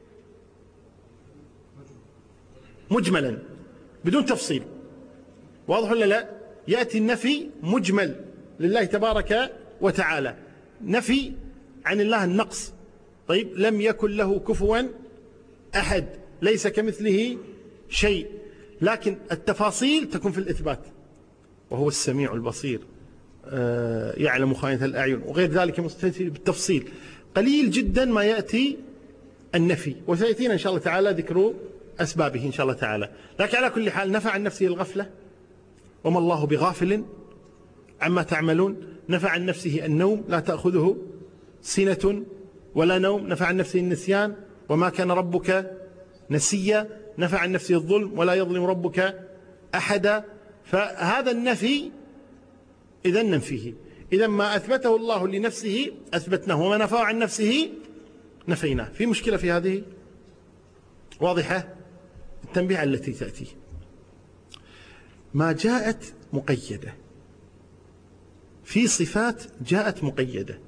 مجملا بدون تفصيل، واضح ولا لا؟ يأتي النفي مجمل لله تبارك وتعالى، نفي عن الله النقص. طيب لم يكن له كفوا أحد، ليس كمثله شيء، لكن التفاصيل تكون في الإثبات، وهو السميع البصير يعلم خائنة الأعين وغير ذلك مستفيد بالتفصيل. قليل جدا ما يأتي النفي، وسيأتينا إن شاء الله تعالى ذكر أسبابه إن شاء الله تعالى. لكن على كل حال نفى عن نفسه الغفلة، وما الله بغافل عما تعملون، نفى عن نفسه النوم لا تأخذه سنة ولا نوم، نفى عن نفسه النسيان وما كان ربك نسيا، نفى عن نفسه الظلم ولا يظلم ربك أحدا. فهذا النفي إذن ننفيه، إذا ما أثبته الله لنفسه أثبتناه، وما نفاه عن نفسه نفيناه. في مشكلة في هذه واضحة؟ التنبيه التي تأتي ما جاءت مقيدة، في صفات جاءت مقيدة،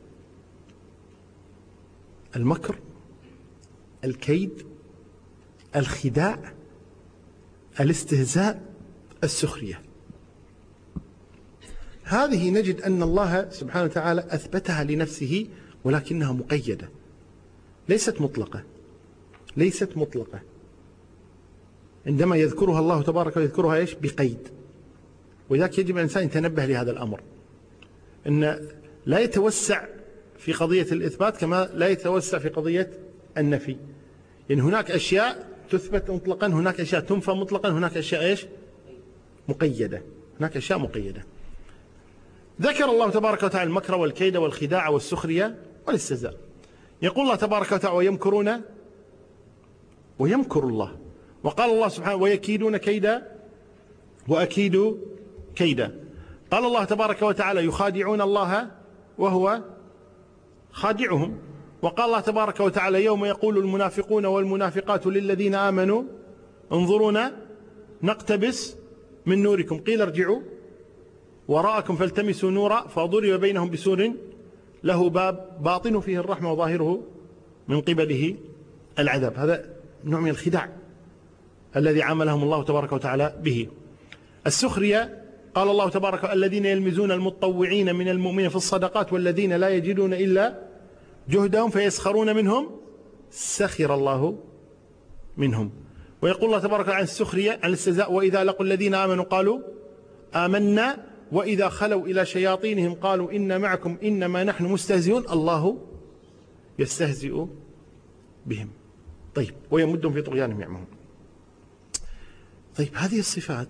المكر، الكيد، الخداع، الاستهزاء، السخرية، هذه نجد أن الله سبحانه وتعالى أثبتها لنفسه ولكنها مقيدة، ليست مطلقة، ليست مطلقة. عندما يذكرها الله تبارك ويذكرها إيش بقيد، ولذلك يجب الإنسان يتنبه لهذا الأمر، أن لا يتوسع في قضية الإثبات كما لا يتوسع في قضية النفي، يعني هناك أشياء تثبت مطلقا، هناك أشياء تنفى مطلقا، هناك أشياء إيش مقيدة، هناك أشياء مقيدة. ذكر الله تبارك وتعالى المكر والكيد والخداع والسخرية والاستهزاء. يقول الله تبارك وتعالى ويمكرون ويمكر الله، وقال الله سبحانه ويكيدون كيدا وأكيد كيدا. قال الله تبارك وتعالى يخادعون الله وهو خادعهم، وقال الله تبارك وتعالى يوم يقول المنافقون والمنافقات للذين آمنوا انظرونا نقتبس من نوركم قيل ارجعوا وراءكم فالتمسوا نورا فضرب بينهم بسور له باب باطن فيه الرحمة وظاهره من قبله العذاب. هذا نوع من الخداع الذي عاملهم الله تبارك وتعالى به. السخرية قال الله تبارك الذين يلمزون المتطوعين من المؤمنين في الصدقات والذين لا يجدون إلا جهدهم فيسخرون منهم سخر الله منهم. ويقول الله تبارك عن السخرية عن الاستهزاء وإذا لقوا الذين آمنوا قالوا آمنا وإذا خلوا إلى شياطينهم قالوا إنا معكم إنما نحن مستهزئون الله يستهزئ بهم. طيب ويمدهم في طغيانهم يعمهون. طيب هذه الصفات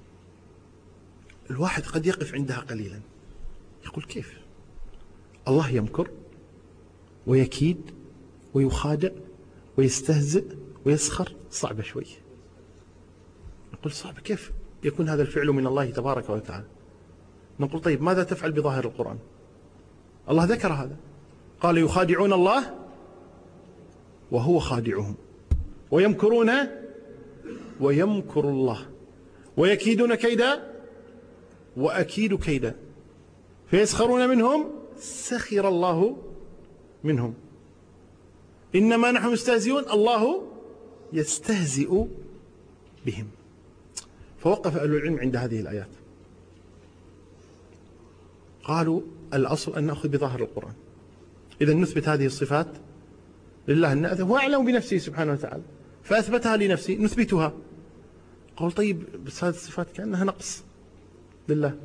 الواحد قد يقف عندها قليلا، يقول كيف الله يمكر ويكيد ويخادع ويستهزئ ويسخر؟ صعبة شوي. نقول صعبة، كيف يكون هذا الفعل من الله تبارك وتعالى؟ نقول طيب ماذا تفعل بظاهر القرآن؟ الله ذكر هذا، قال يخادعون الله وهو خادعهم ويمكرون ويمكر الله ويكيدون كيدا وأكيد كيدا فيسخرون منهم سخر الله منهم إنما نحن مستهزئون الله يستهزئ بهم. فوقف أهل العلم عند هذه الآيات، قالوا الأصل أن نأخذ بظاهر القرآن. إذا نثبت هذه الصفات لله، أن هو أعلم بنفسه سبحانه وتعالى فأثبتها لنفسه نثبتها. قال طيب بس هذه الصفات كأنها نقص لله.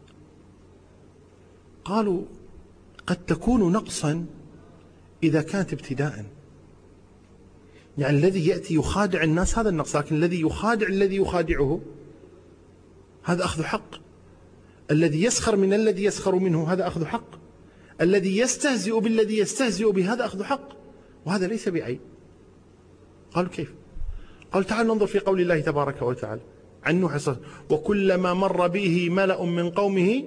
قالوا قد تكون نقصا إذا كانت ابتداء، يعني الذي يأتي يخادع الناس هذا النقص، لكن الذي يخادع الذي يخادعه هذا أخذ حق. الذي يسخر من الذي يسخر منه هذا أخذ حق. الذي يستهزئ بالذي يستهزئ به هذا أخذ حق، وهذا ليس بعيب. قالوا كيف؟ قال تعال ننظر في قول الله تبارك وتعالى عن نوح وكلما مر به ملأ من قومه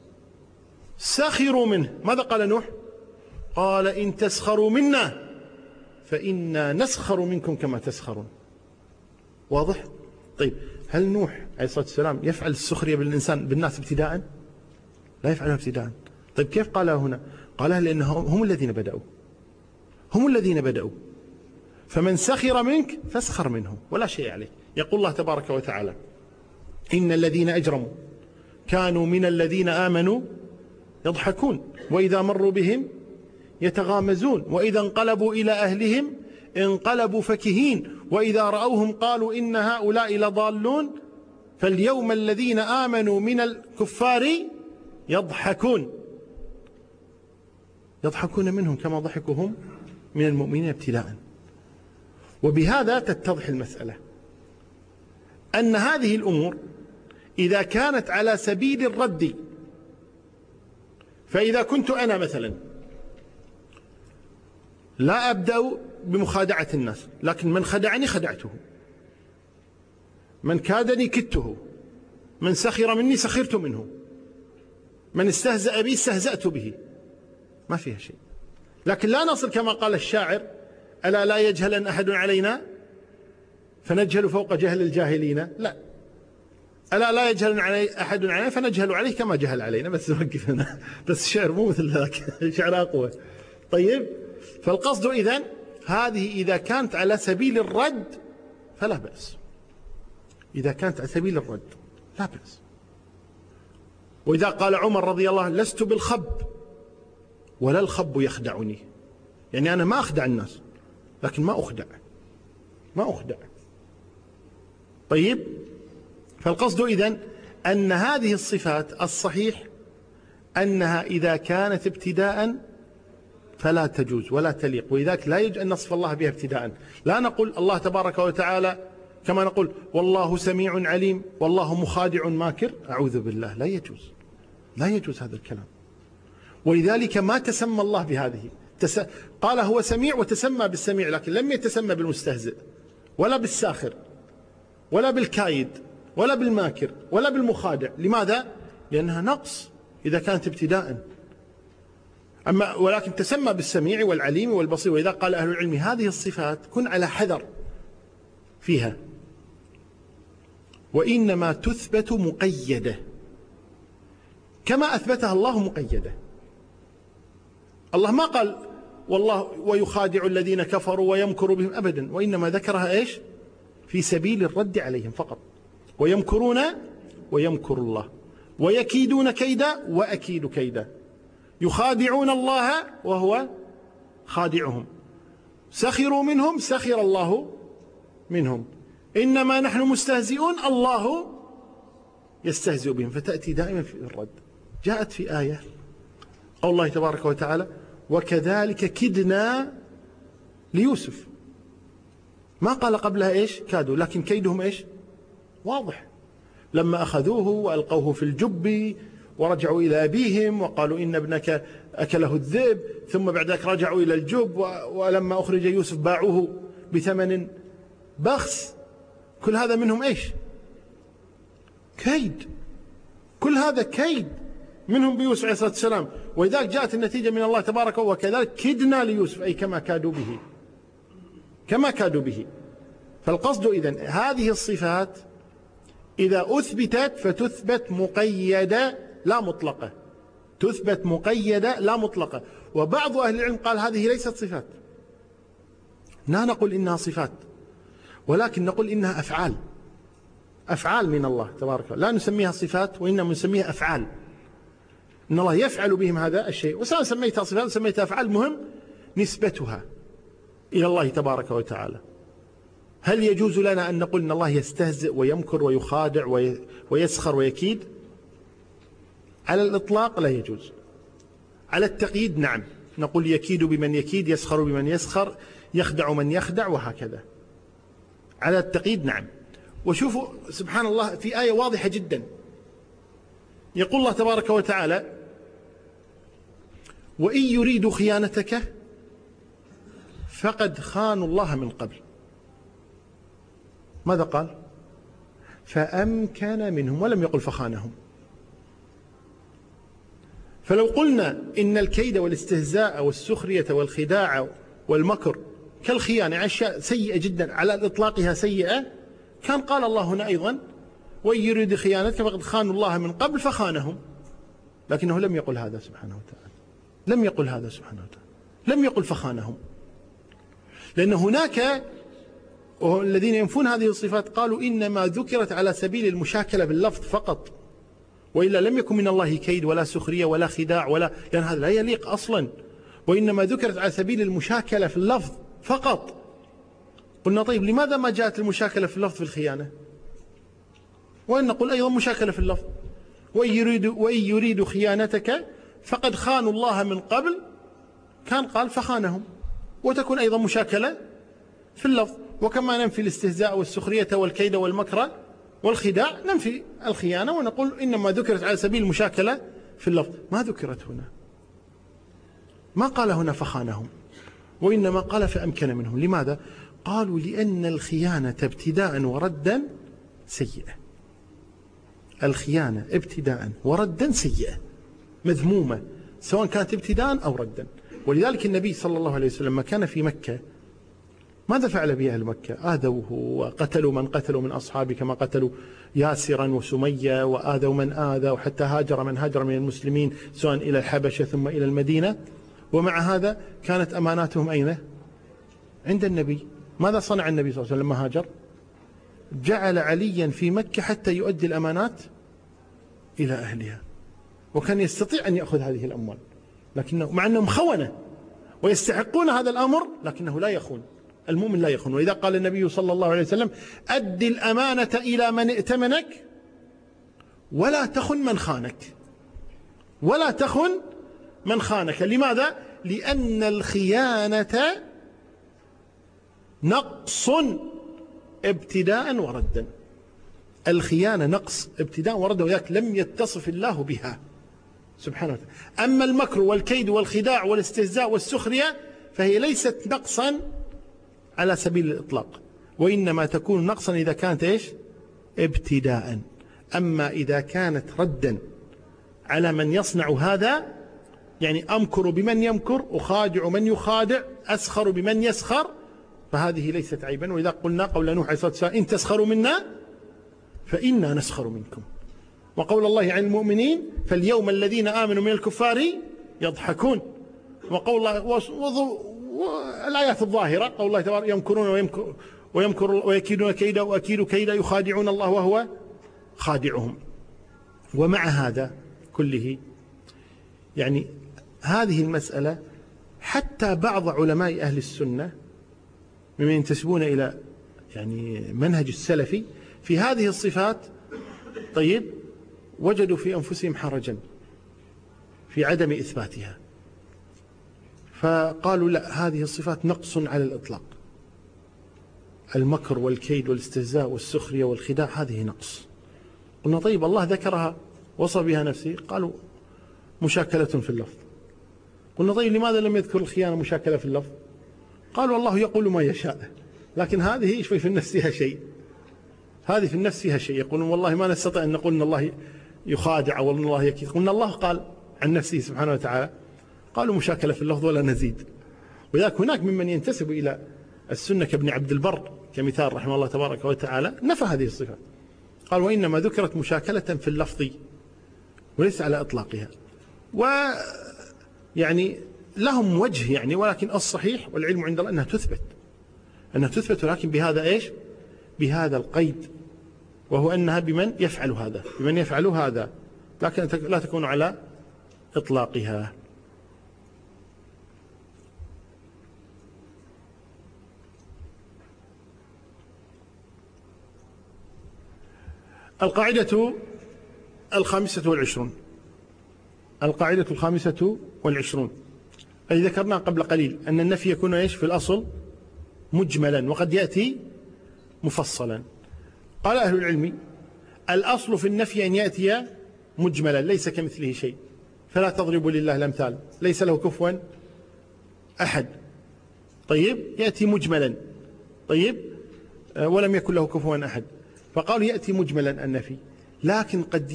سخروا منه. ماذا قال نوح؟ قال إن تسخروا منا فإنا نسخر منكم كما تسخرون. واضح؟ طيب هل نوح عليه الصلاة والسلام يفعل السخرية بالإنسان بالناس ابتداء؟ لا يفعلها ابتداء. طيب كيف قالها هنا؟ قالها لأنهم هم الذين بدأوا، هم الذين بدأوا، فمن سخر منك فاسخر منه ولا شيء عليك. يقول الله تبارك وتعالى إن الذين أجرموا كانوا من الذين آمنوا يضحكون وإذا مروا بهم يتغامزون وإذا انقلبوا إلى أهلهم انقلبوا فكهين وإذا رأوهم قالوا إن هؤلاء لضالون فاليوم الذين آمنوا من الكفار يضحكون منهم كما ضحكوا هم من المؤمنين ابتداء. وبهذا تتضح المسألة أن هذه الأمور إذا كانت على سبيل الرد، فإذا كنت أنا مثلا لا أبدأ بمخادعة الناس، لكن من خدعني خدعته، من كادني كدته، من سخر مني سخرت منه، من استهزأ بي استهزأت به، ما فيها شيء. لكن لا نصل كما قال الشاعر ألا لا يجهل أحد علينا فنجهل فوق جهل الجاهلين. لا، ألا لا يجهل أحد علينا فنجهل عليه كما جهل علينا. بس نوقف هنا، بس الشعر مو مثل ذاك، شعر أقوى. طيب فالقصد إذن هذه إذا كانت على سبيل الرد فلا بأس، إذا كانت على سبيل الرد لا بأس. وإذا قال عمر رضي الله عنه لست بالخب ولا الخب يخدعني، يعني أنا ما أخدع الناس لكن ما أخدع. طيب فالقصد إذن أن هذه الصفات الصحيح أنها إذا كانت ابتداء فلا تجوز ولا تليق، ولذلك لا يجوز أن نصف الله بها ابتداء. لا نقول الله تبارك وتعالى كما نقول والله سميع عليم والله مخادع ماكر، أعوذ بالله، لا يجوز، لا يجوز هذا الكلام. ولذلك ما تسمى الله بهذه، قال هو سميع وتسمى بالسميع، لكن لم يتسمى بالمستهزئ ولا بالساخر ولا بالكايد ولا بالماكر ولا بالمخادع. لماذا؟ لأنها نقص إذا كانت ابتداء. ولكن تسمى بالسميع والعليم والبصير. وإذا قال أهل العلم هذه الصفات كن على حذر فيها، وإنما تثبت مقيدة كما أثبتها الله مقيدة. الله ما قال والله ويخادع الذين كفروا ويمكر بهم أبدا، وإنما ذكرها إيش؟ في سبيل الرد عليهم فقط. ويمكرون ويمكر الله ويكيدون كيدا وأكيد كيدا، يخادعون الله وهو خادعهم، سخروا منهم سخر الله منهم، إنما نحن مستهزئون الله يستهزئ بهم، فتأتي دائما في الرد. جاءت في آية قول الله تبارك وتعالى: وكذلك كدنا ليوسف. ما قال قبلها إيش؟ كادوا، لكن كيدهم إيش؟ واضح. لما أخذوه وألقوه في الجب ورجعوا إلى أبيهم وقالوا إن ابنك أكله الذئب، ثم بعد ذلك رجعوا إلى الجب، ولما أخرج يوسف باعوه بثمن بخس. كل هذا منهم إيش؟ كيد. كل هذا كيد منهم بيوسف عليه الصلاة والسلام. ولذلك جاءت النتيجة من الله تبارك وكذلك كدنا ليوسف، أي كما كادوا به، كما كادوا به. فالقصد إذن هذه الصفات إذا أثبتت فتثبت مقيدة لا مطلقة، تثبت مقيدة لا مطلقة. وبعض أهل العلم قال هذه ليست صفات، لا نقول إنها صفات، ولكن نقول إنها أفعال، أفعال من الله تبارك وتعالى، لا نسميها صفات وإنما نسميها أفعال، إن الله يفعل بهم هذا الشيء. وسواء سميتها صفات سميتها أفعال، مهم نسبتها إلى الله تبارك وتعالى. هل يجوز لنا أن نقول إن الله يستهزئ ويمكر ويخادع ويسخر ويكيد؟ على الإطلاق لا يجوز. على التقييد نعم، نقول يكيد بمن يكيد، يسخر بمن يسخر، يخدع من يخدع، وهكذا. على التقييد نعم. وشوفوا سبحان الله في آية واضحة جدا، يقول الله تبارك وتعالى: وإن يريدوا خيانتك فقد خانوا الله من قبل. ماذا قال؟ فأمكن منهم، ولم يقل فخانهم. فلو قلنا إن الكيد والاستهزاء والسخرية والخداع والمكر كالخيانة أشياء سيئة جدا على إطلاقها سيئة، كان قال الله هنا أيضا: وإن يريد خيانتك فقد خانوا الله من قبل فخانهم. لكنه لم يقل هذا سبحانه وتعالى، لم يقل هذا سبحانه وتعالى، لم يقل فخانهم. لأن هناك الذين ينفون هذه الصفات قالوا إنما ذكرت على سبيل المشاكلة باللفظ فقط، وإلا لم يكن من الله كيد ولا سخرية ولا خداع ولا، لأن هذا لا يليق أصلا، وإنما ذكرت على سبيل المشاكلة في اللفظ فقط. قلنا طيب لماذا ما جاءت المشاكلة في اللفظ في الخيانة؟ وإن نقول أيضا مشاكلة في اللفظ. وإن يريد خيانتك فقد خانوا الله من قبل، كان قال فخانهم، وتكون أيضا مشاكلة في اللفظ. وكما ننفي الاستهزاء والسخرية والكيد والمكر والخداع ننفي الخيانة، ونقول إنما ذكرت على سبيل المشاكلة في اللفظ، ما ذكرت هنا، ما قال هنا فخانهم، وإنما قال فأمكن منهم. لماذا؟ قالوا لأن الخيانة ابتداء وردا سيئة، الخيانة ابتداء وردا سيئة مذمومة، سواء كانت ابتداء أو ردا. ولذلك النبي صلى الله عليه وسلم لما كان في مكة ماذا فعل به أهل مكة؟ آذوه وقتلوا من قتلوا من أصحابه، كما قتلوا ياسرا وسمية، وآذوا من آذى، وحتى هاجر من هاجر من المسلمين سواء إلى الحبشة ثم إلى المدينة. ومع هذا كانت أماناتهم أين؟ عند النبي. ماذا صنع النبي صلى الله عليه وسلم لما هاجر؟ جعل عليا في مكة حتى يؤدي الأمانات إلى أهلها، وكان يستطيع أن يأخذ هذه الأموال، لكنه مع أنهم خونة ويستحقون هذا الأمر، لكنه لا يخون. المؤمن لا يخون. وإذا قال النبي صلى الله عليه وسلم: أد الأمانة إلى من ائتمنك ولا تخن من خانك، ولا تخن من خانك. لماذا؟ لأن الخيانة نقص ابتداء وردا، الخيانة نقص ابتداء وردا، وذلك لم يتصف الله بها سبحانه وتعالى. أما المكر والكيد والخداع والاستهزاء والسخرية فهي ليست نقصا على سبيل الإطلاق، وإنما تكون نقصا إذا كانت إيش؟ ابتداء. أما إذا كانت ردا على من يصنع هذا، يعني أمكر بمن يمكر، أخادع من يخادع، أسخر بمن يسخر، فهذه ليست عيبا. وإذا قلنا قول نوح عليه الصلاة والسلام: إن تسخروا منا فإنا نسخر منكم. وقول الله عن المؤمنين: فاليوم الذين آمنوا من الكفار يضحكون. وقول الله الآيات الظاهرة قول الله تبارك: يمكرون ويكيدون كيدا وأكيد كيدا يخادعون الله وهو خادعهم. ومع هذا كله يعني هذه المسألة حتى بعض علماء أهل السنة ممن ينتسبون إلى يعني منهج السلفي في هذه الصفات طيب وجدوا في أنفسهم حرجا في عدم إثباتها، فقالوا لا، هذه الصفات نقص على الإطلاق، المكر والكيد والاستهزاء والسخرية والخداع هذه نقص. قلنا طيب الله ذكرها وصف بها نفسه، قالوا مشاكلة في اللفظ. قلنا طيب لماذا لم يذكر الخيانة مشاكلة في اللفظ؟ قالوا الله يقول ما يشاء، لكن هذه شوي في النفس فيها شيء، هذه في النفس فيها شيء، يقولون والله ما نستطيع أن نقول أن الله يخادع وأن الله يكيد. قلنا الله قال عن نفسه سبحانه وتعالى، قالوا مشاكلة في اللفظ ولا نزيد. وذاك هناك ممن ينتسب إلى السنة كابن عبد البر كمثال رحمه الله تبارك وتعالى، نفى هذه الصفات، قال وإنما ذكرت مشاكلة في اللفظ وليس على إطلاقها. ويعني لهم وجه يعني، ولكن الصحيح والعلم عند الله أنها تثبت، ولكن بهذا إيش؟ بهذا القيد، وهو أنها بمن يفعل هذا، لكن لا تكون على إطلاقها. القاعدة 25. القاعدة 25 أي ذكرنا قبل قليل أن النفي يكون إيش في الأصل مجملا، وقد يأتي مفصلا. قال أهل العلم الأصل في النفي أن يأتي مجملا، ليس كمثله شيء، فلا تضربوا لله الأمثال، ليس له كفوا أحد. طيب يأتي مجملا، طيب ولم يكن له كفوا أحد، فقالوا يأتي مجملا النفي، لكن قد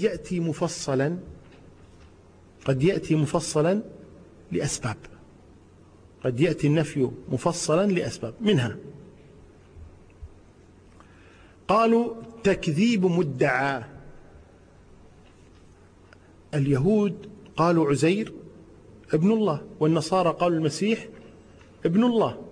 يأتي مفصلا لأسباب، قد يأتي النفي مفصلا لأسباب، منها قالوا تكذيب مدعى. اليهود قالوا عزير ابن الله، والنصارى قالوا المسيح ابن الله،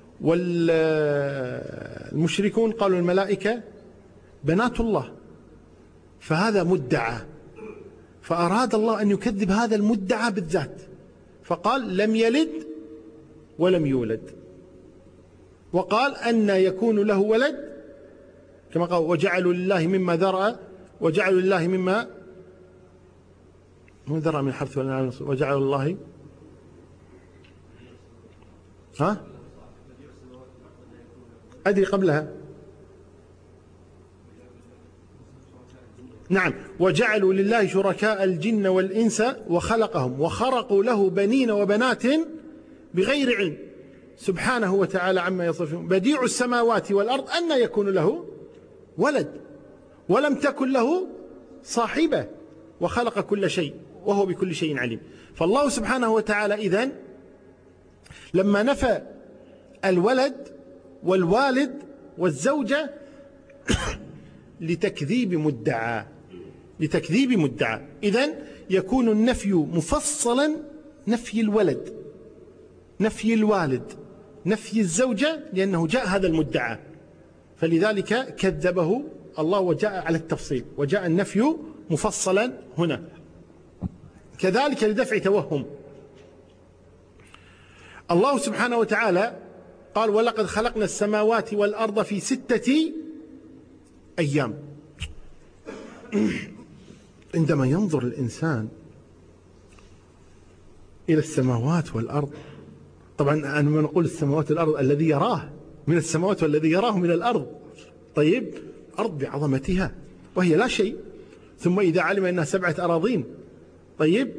والمشركون قالوا الملائكة بنات الله، فهذا مدعى، فأراد الله أن يكذب هذا المدعى بالذات، فقال لم يلد ولم يولد، وقال أن يكون له ولد، كما قال وجعلوا لله مما ذرأ، وجعلوا لله مما ذرأ من الحرث والأنعام، وجعلوا الله أدري قبلها، نعم، وجعلوا لله شركاء الجن والإنس وخلقهم وخرقوا له بنين وبنات بغير علم سبحانه وتعالى عما يصفون، بديع السماوات والأرض أن يكون له ولد ولم تكن له صاحبة وخلق كل شيء وهو بكل شيء عليم. فالله سبحانه وتعالى إذن لما نفى الولد والوالد والزوجة لتكذيب مدعى، إذن يكون النفي مفصلا، نفي الولد، نفي الوالد، نفي الزوجة، لأنه جاء هذا المدعى، فلذلك كذبه الله وجاء على التفصيل، وجاء النفي مفصلا هنا. كذلك لدفع توهم، الله سبحانه وتعالى قال ولقد خلقنا السماوات والأرض في 6 أيام. عندما ينظر الإنسان إلى السماوات والأرض، طبعا أنا من نقول السماوات والأرض الذي يراه من السماوات والذي يراه من الأرض، طيب أرض بعظمتها وهي لا شيء، ثم إذا علم أنها 7 أراضين، طيب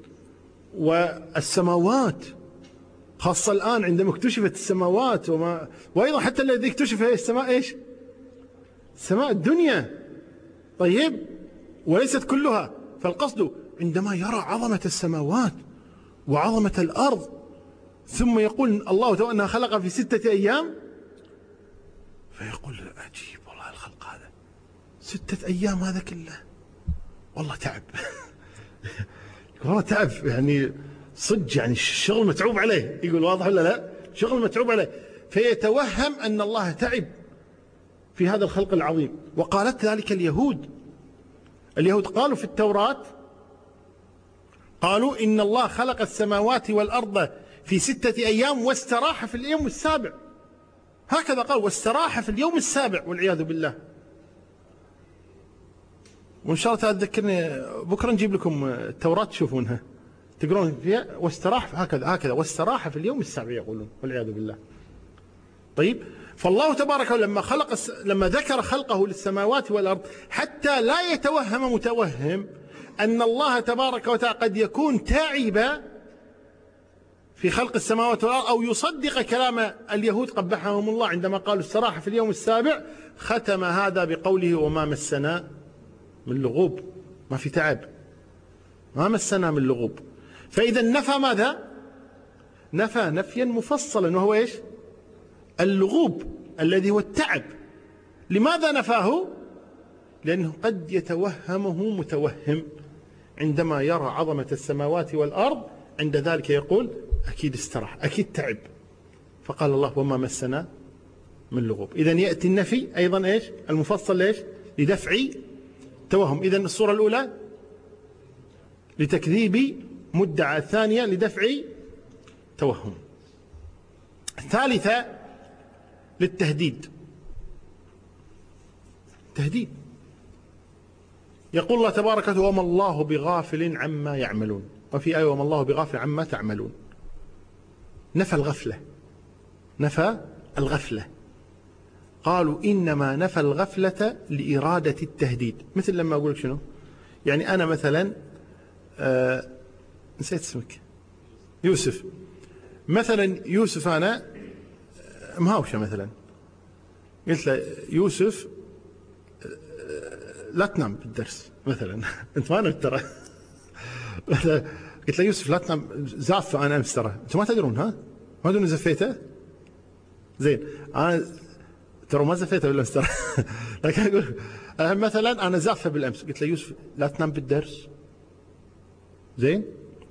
والسماوات خاصة الآن عندما اكتشفت السماوات وأيضا حتى الذي اكتشف هي السماء إيش؟ سماء الدنيا، طيب وليست كلها. فالقصد عندما يرى عظمة السماوات وعظمة الأرض، ثم يقول الله تعالى أنها خلق في 6 أيام، فيقول عجيب والله الخلق هذا 6 أيام هذا كله، والله تعب والله تعب، يعني صدق، يعني الشغل متعوب عليه، يقول واضح ولا لا؟ شغل متعوب عليه، فيتوهم أن الله تعب في هذا الخلق العظيم. وقالت ذلك اليهود قالوا في التوراة، قالوا إن الله خلق السماوات والأرض في 6 أيام واستراح في اليوم السابع، هكذا قال، واستراح في اليوم السابع، والعياذ بالله. وإن شاء الله تذكرني بكرة نجيب لكم التوراة تشوفونها تقرون فيها. واستراح هكذا واستراح في اليوم السابع يقولون والعياذ بالله. طيب، فالله تبارك لما لما ذكر خلقه للسماوات والأرض حتى لا يتوهم متوهم أن الله تبارك وتعالى قد يكون تعب في خلق السماوات والأرض أو يصدق كلام اليهود قبحهم الله عندما قالوا استراح في اليوم السابع، ختم هذا بقوله وما مسنا من لغوب. ما في تعب، ما مسنا من لغوب. فإذا نفى ماذا؟ نفى نفيا مفصلا، وهو إيش؟ اللغوب الذي هو التعب. لماذا نفاه؟ لأنه قد يتوهمه متوهم عندما يرى عظمة السماوات والأرض، عند ذلك يقول أكيد استراح، أكيد تعب. فقال الله وما مسنا من لغوب. إذن يأتي النفي أيضا إيش؟ المفصل إيش؟ لدفع توهم. إذن الصورة الأولى لتكذيب مدعى، الثانية لدفع توهم، الثالثة للتهديد. تهديد. يقول الله تبارك وتعالى وما الله بغافل عما يعملون، وفي آية وما الله بغافل عما تعملون. نفى الغفلة، نفى الغفلة. قالوا إنما نفى الغفلة لإرادة التهديد. مثل لما أقول لك شنو؟ يعني أنا مثلا نسيت اسمك، يوسف مثلا. يوسف أنا مهاوشة مثلا، قلت له يوسف لا تنام بالدرس مثلا أنت ما نمت ترى قلت له يوسف لا تنام، زافة أنا أمس ترى، أنتم ما تدرون، ها ما تدرون زفيته زين. أنا ترى ما زفيته بالأمس ترى لكن أقول مثلا أنا زافة بالأمس، قلت له يوسف لا تنام بالدرس، زين.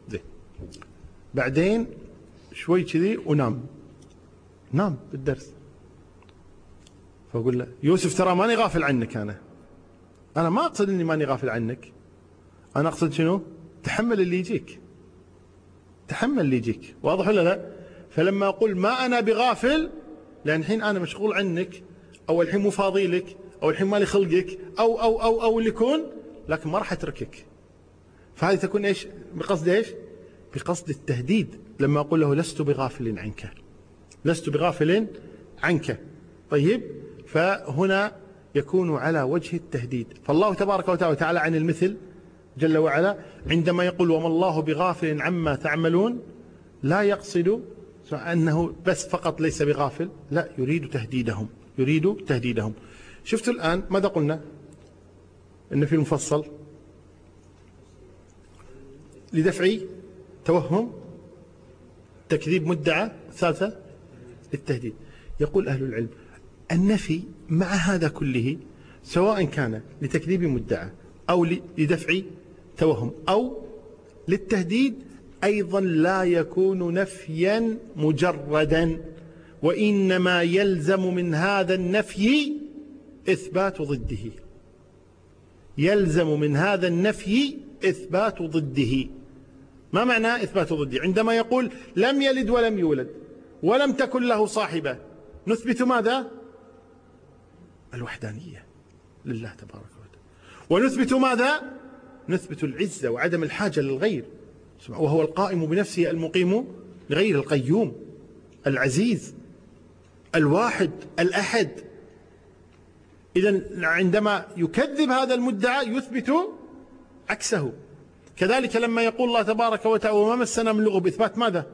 بعدين شوي كذي ونام، نام بالدرس. فأقول له يوسف ترى ماني غافل عنك، أنا ما أقصد إني ماني غافل عنك، أنا أقصد شنو؟ تحمل اللي يجيك، تحمل اللي يجيك. واضح ولا لا؟ فلما أقول ما أنا بغافل، لأن الحين أنا مشغول عنك، أو الحين مو فاضي لك، أو الحين مالي خلقك، أو اللي يكون، لكن ما راح أتركك. فهذه تكون إيش؟ بقصد إيش؟ بقصد التهديد. لما أقول له لست بغافل عنك، لست بغافل عنك. طيب، فهنا يكون على وجه التهديد. فالله تبارك وتعالى عن المثل جل وعلا عندما يقول وما الله بغافل عما تعملون، لا يقصد أنه بس فقط ليس بغافل، لا، يريد تهديدهم، يريد تهديدهم. شفتوا الآن ماذا قلنا؟ إن في المفصل لدفع توهم، تكذيب مدعى، ثالثة للتهديد. يقول أهل العلم النفي مع هذا كله سواء كان لتكذيب مدعى أو لدفع توهم أو للتهديد أيضا لا يكون نفيا مجردا، وإنما يلزم من هذا النفي إثبات ضده. يلزم من هذا النفي إثبات ضده. ما معنى إثبات ضده؟ عندما يقول لم يلد ولم يولد ولم تكن له صاحبة، نثبت ماذا؟ الوحدانية لله تبارك وتعالى. ونثبت ماذا؟ نثبت العزة وعدم الحاجة للغير، وهو القائم بنفسه المقيم لغير، القيوم العزيز الواحد الأحد. إذن عندما يكذب هذا المدعى يثبت عكسه. كذلك لما يقول الله تبارك وتعالى وما مسنا من لغوب، إثبات ماذا؟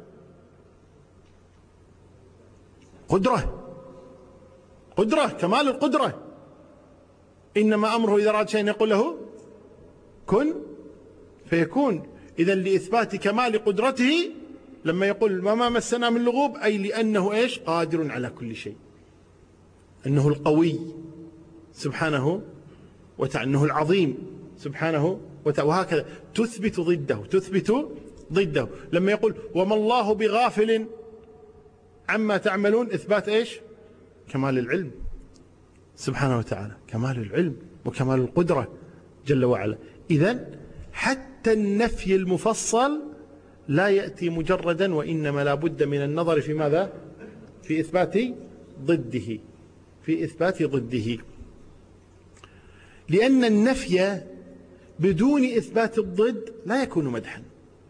قدرة، قدرة، كمال القدرة. إنما أمره إذا أراد شيئا يقول له كن فيكون. إذن لإثبات كمال قدرته لما يقول وما مسنا من لغوب، أي لأنه إيش؟ قادر على كل شيء، أنه القوي سبحانه وتعالى، أنه العظيم سبحانه وتعالى. وهكذا تثبت ضده، تثبت ضده. لما يقول وما الله بغافل عما تعملون، إثبات إيش؟ كمال العلم سبحانه وتعالى، كمال العلم وكمال القدرة جل وعلا. إذن حتى النفي المفصل لا يأتي مجردا، وإنما لا بد من النظر في ماذا؟ في إثبات ضده، في إثبات ضده. لأن النفي بدون إثبات الضد لا يكون مدحا.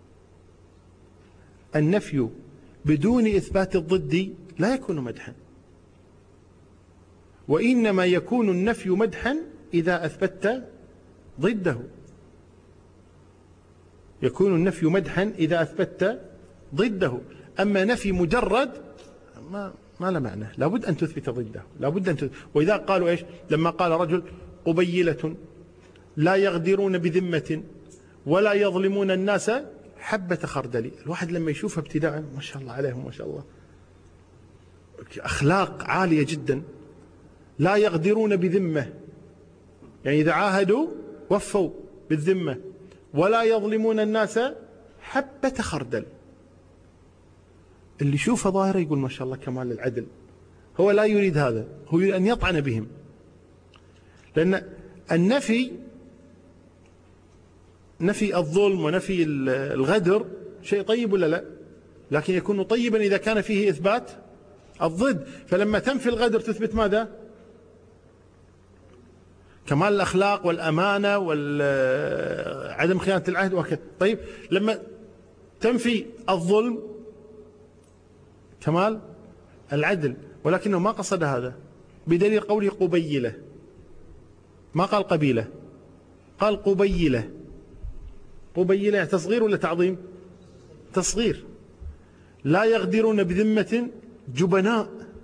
النفي بدون إثبات الضد لا يكون مدحا، وإنما يكون النفي مدحا إذا أثبتت ضده. يكون النفي مدحا إذا أثبتت ضده. أما نفي مجرد ما له معنى، لابد أن تثبت ضده، لابد أن وإذا قالوا إيش؟ لما قال رجل قبيلة لا يغدرون بذمة ولا يظلمون الناس حبة خردل، الواحد لما يشوفها ابتداء ما شاء الله عليهم ما شاء الله أخلاق عالية جدا. لا يغدرون بذمة يعني إذا عاهدوا وفوا بالذمة، ولا يظلمون الناس حبة خردل. اللي يشوفه ظاهرة يقول ما شاء الله كمال العدل، هو لا يريد هذا، هو يريد أن يطعن بهم. لأن النفي، نفي الظلم ونفي الغدر شيء طيب ولا لا؟ لكن يكون طيبا إذا كان فيه إثبات الضد. فلما تنفي الغدر تثبت ماذا؟ كمال الأخلاق والأمانة وعدم خيانة العهد وكذا. طيب لما تنفي الظلم كمال العدل، ولكنه ما قصد هذا، بدليل قوله قبيلة، ما قال قبيلة، قال قبيلة. قبيلة تصغير ولا تعظيم؟ تصغير. لا يغدرون بذمة جبناء،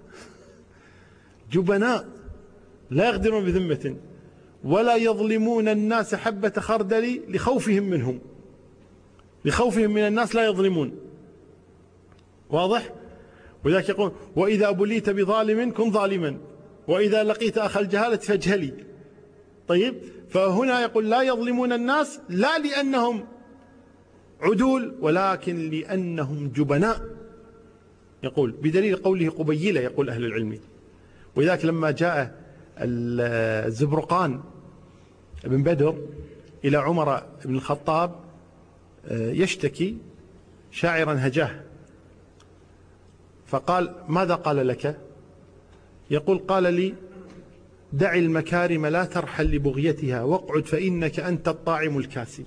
جبناء لا يغدرون بذمة، ولا يظلمون الناس حبة خردل لخوفهم منهم، لخوفهم من الناس لا يظلمون. واضح؟ ولذلك يقول وإذا بليت بظالم كن ظالما، وإذا لقيت أخ الجهالة فاجهلي. طيب فهنا يقول لا يظلمون الناس لا لأنهم عدول ولكن لأنهم جبناء، يقول بدليل قوله قبيلة، يقول أهل العلم. ولذلك لما جاء الزبرقان بن بدر إلى عمر بن الخطاب يشتكي شاعرا هجاه، فقال ماذا قال لك؟ يقول قال لي دع المكارم لا ترحل لبغيتها واقعد فإنك أنت الطاعم الكاسي.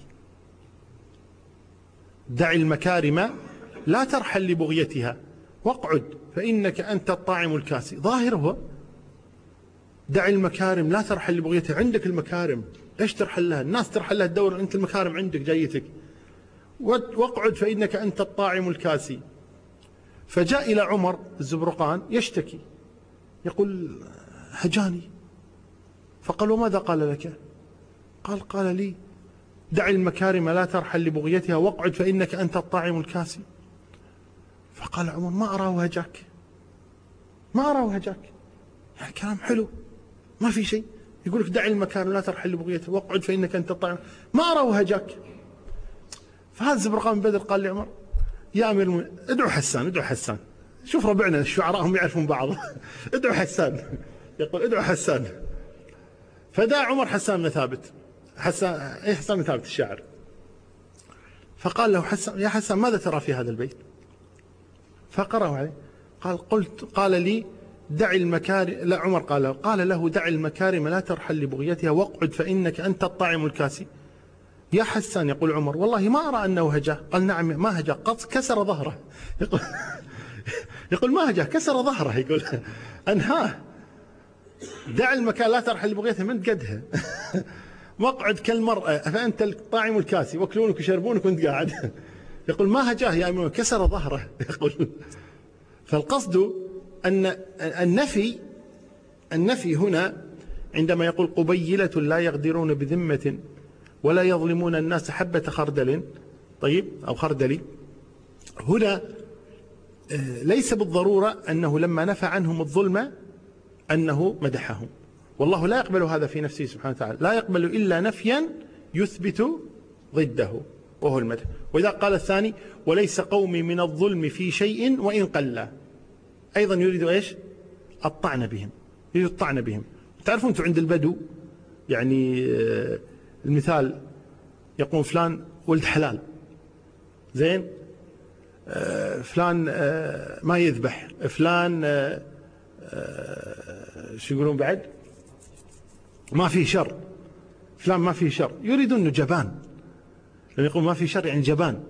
دع المكارم لا ترحل لبغيتها واقعد فإنك أنت الطاعم الكاسي. ظاهره دع المكارم لا ترحل لبغيتها، عندك المكارم ايش ترحل لها؟ الناس ترحل لها الدور، انت المكارم عندك جايتك. واقعد فإنك أنت الطاعم الكاسي. فجاء إلى عمر الزبرقان يشتكي يقول هجاني، فقال وماذا قال لك؟ قال لي دع المكارم لا ترحل لبغيتها واقعد فإنك أنت الطاعم الكاسي. فقال عمر ما أراه هجاك، ما أراه هجاك، يعني كلام حلو ما في شيء، يقول لك دع المكارم لا ترحل لبغيتها واقعد فإنك أنت الطاعم، ما أراه هجاك. فهذا الزبرقان بن بدر قال لعمر يا أمير المؤمنين ادعو حسان، ادعو حسان، شوف ربعنا الشعراء هم يعرفون بعض ادعو حسان، يقول ادعو حسان. فدعا عمر حسان بن ثابت، حسان بن ثابت الشاعر، فقال له حسان يا حسان ماذا ترى في هذا البيت؟ فقرأه عليه قال لي دع المكارم، لا عمر قال له دع المكارم لا ترحل لبغيتها واقعد فإنك أنت الطاعم الكاسي. يا حسان يقول عمر والله ما أرى أنه هجاه. قال نعم ما هجاه، كسر ظهره. يقول ما هجاه كسر ظهره، يقول أنهاه. دع المكان لا ترحل لبغيتها من قدها واقعد كالمرأة فأنت الطاعم الكاسي، واكلونك ويشربونك وانت قاعد. يقول ما هجاه يا أمير كسر ظهره. يقول فالقصد أن النفي هنا عندما يقول قبيلة لا يغدرون بذمة ولا يظلمون الناس حبة خردل، طيب أو خردل، هنا ليس بالضرورة أنه لما نفى عنهم الظلم أنه مدحهم، والله لا يقبل هذا في نفسه سبحانه وتعالى، لا يقبل إلا نفيا يثبت ضده وهو المدح. وإذا قال الثاني وليس قومي من الظلم في شيء وإن قل، أيضا يريد إيش؟ الطعن بهم، يريد الطعن بهم. تعرفون أنتم عند البدو يعني المثال يقول فلان ولد حلال زين، فلان ما يذبح، فلان شو يقولون بعد ما فيه شر، فلان ما فيه شر، يريدون أنه جبان، لأن يقول ما فيه شر يعني جبان.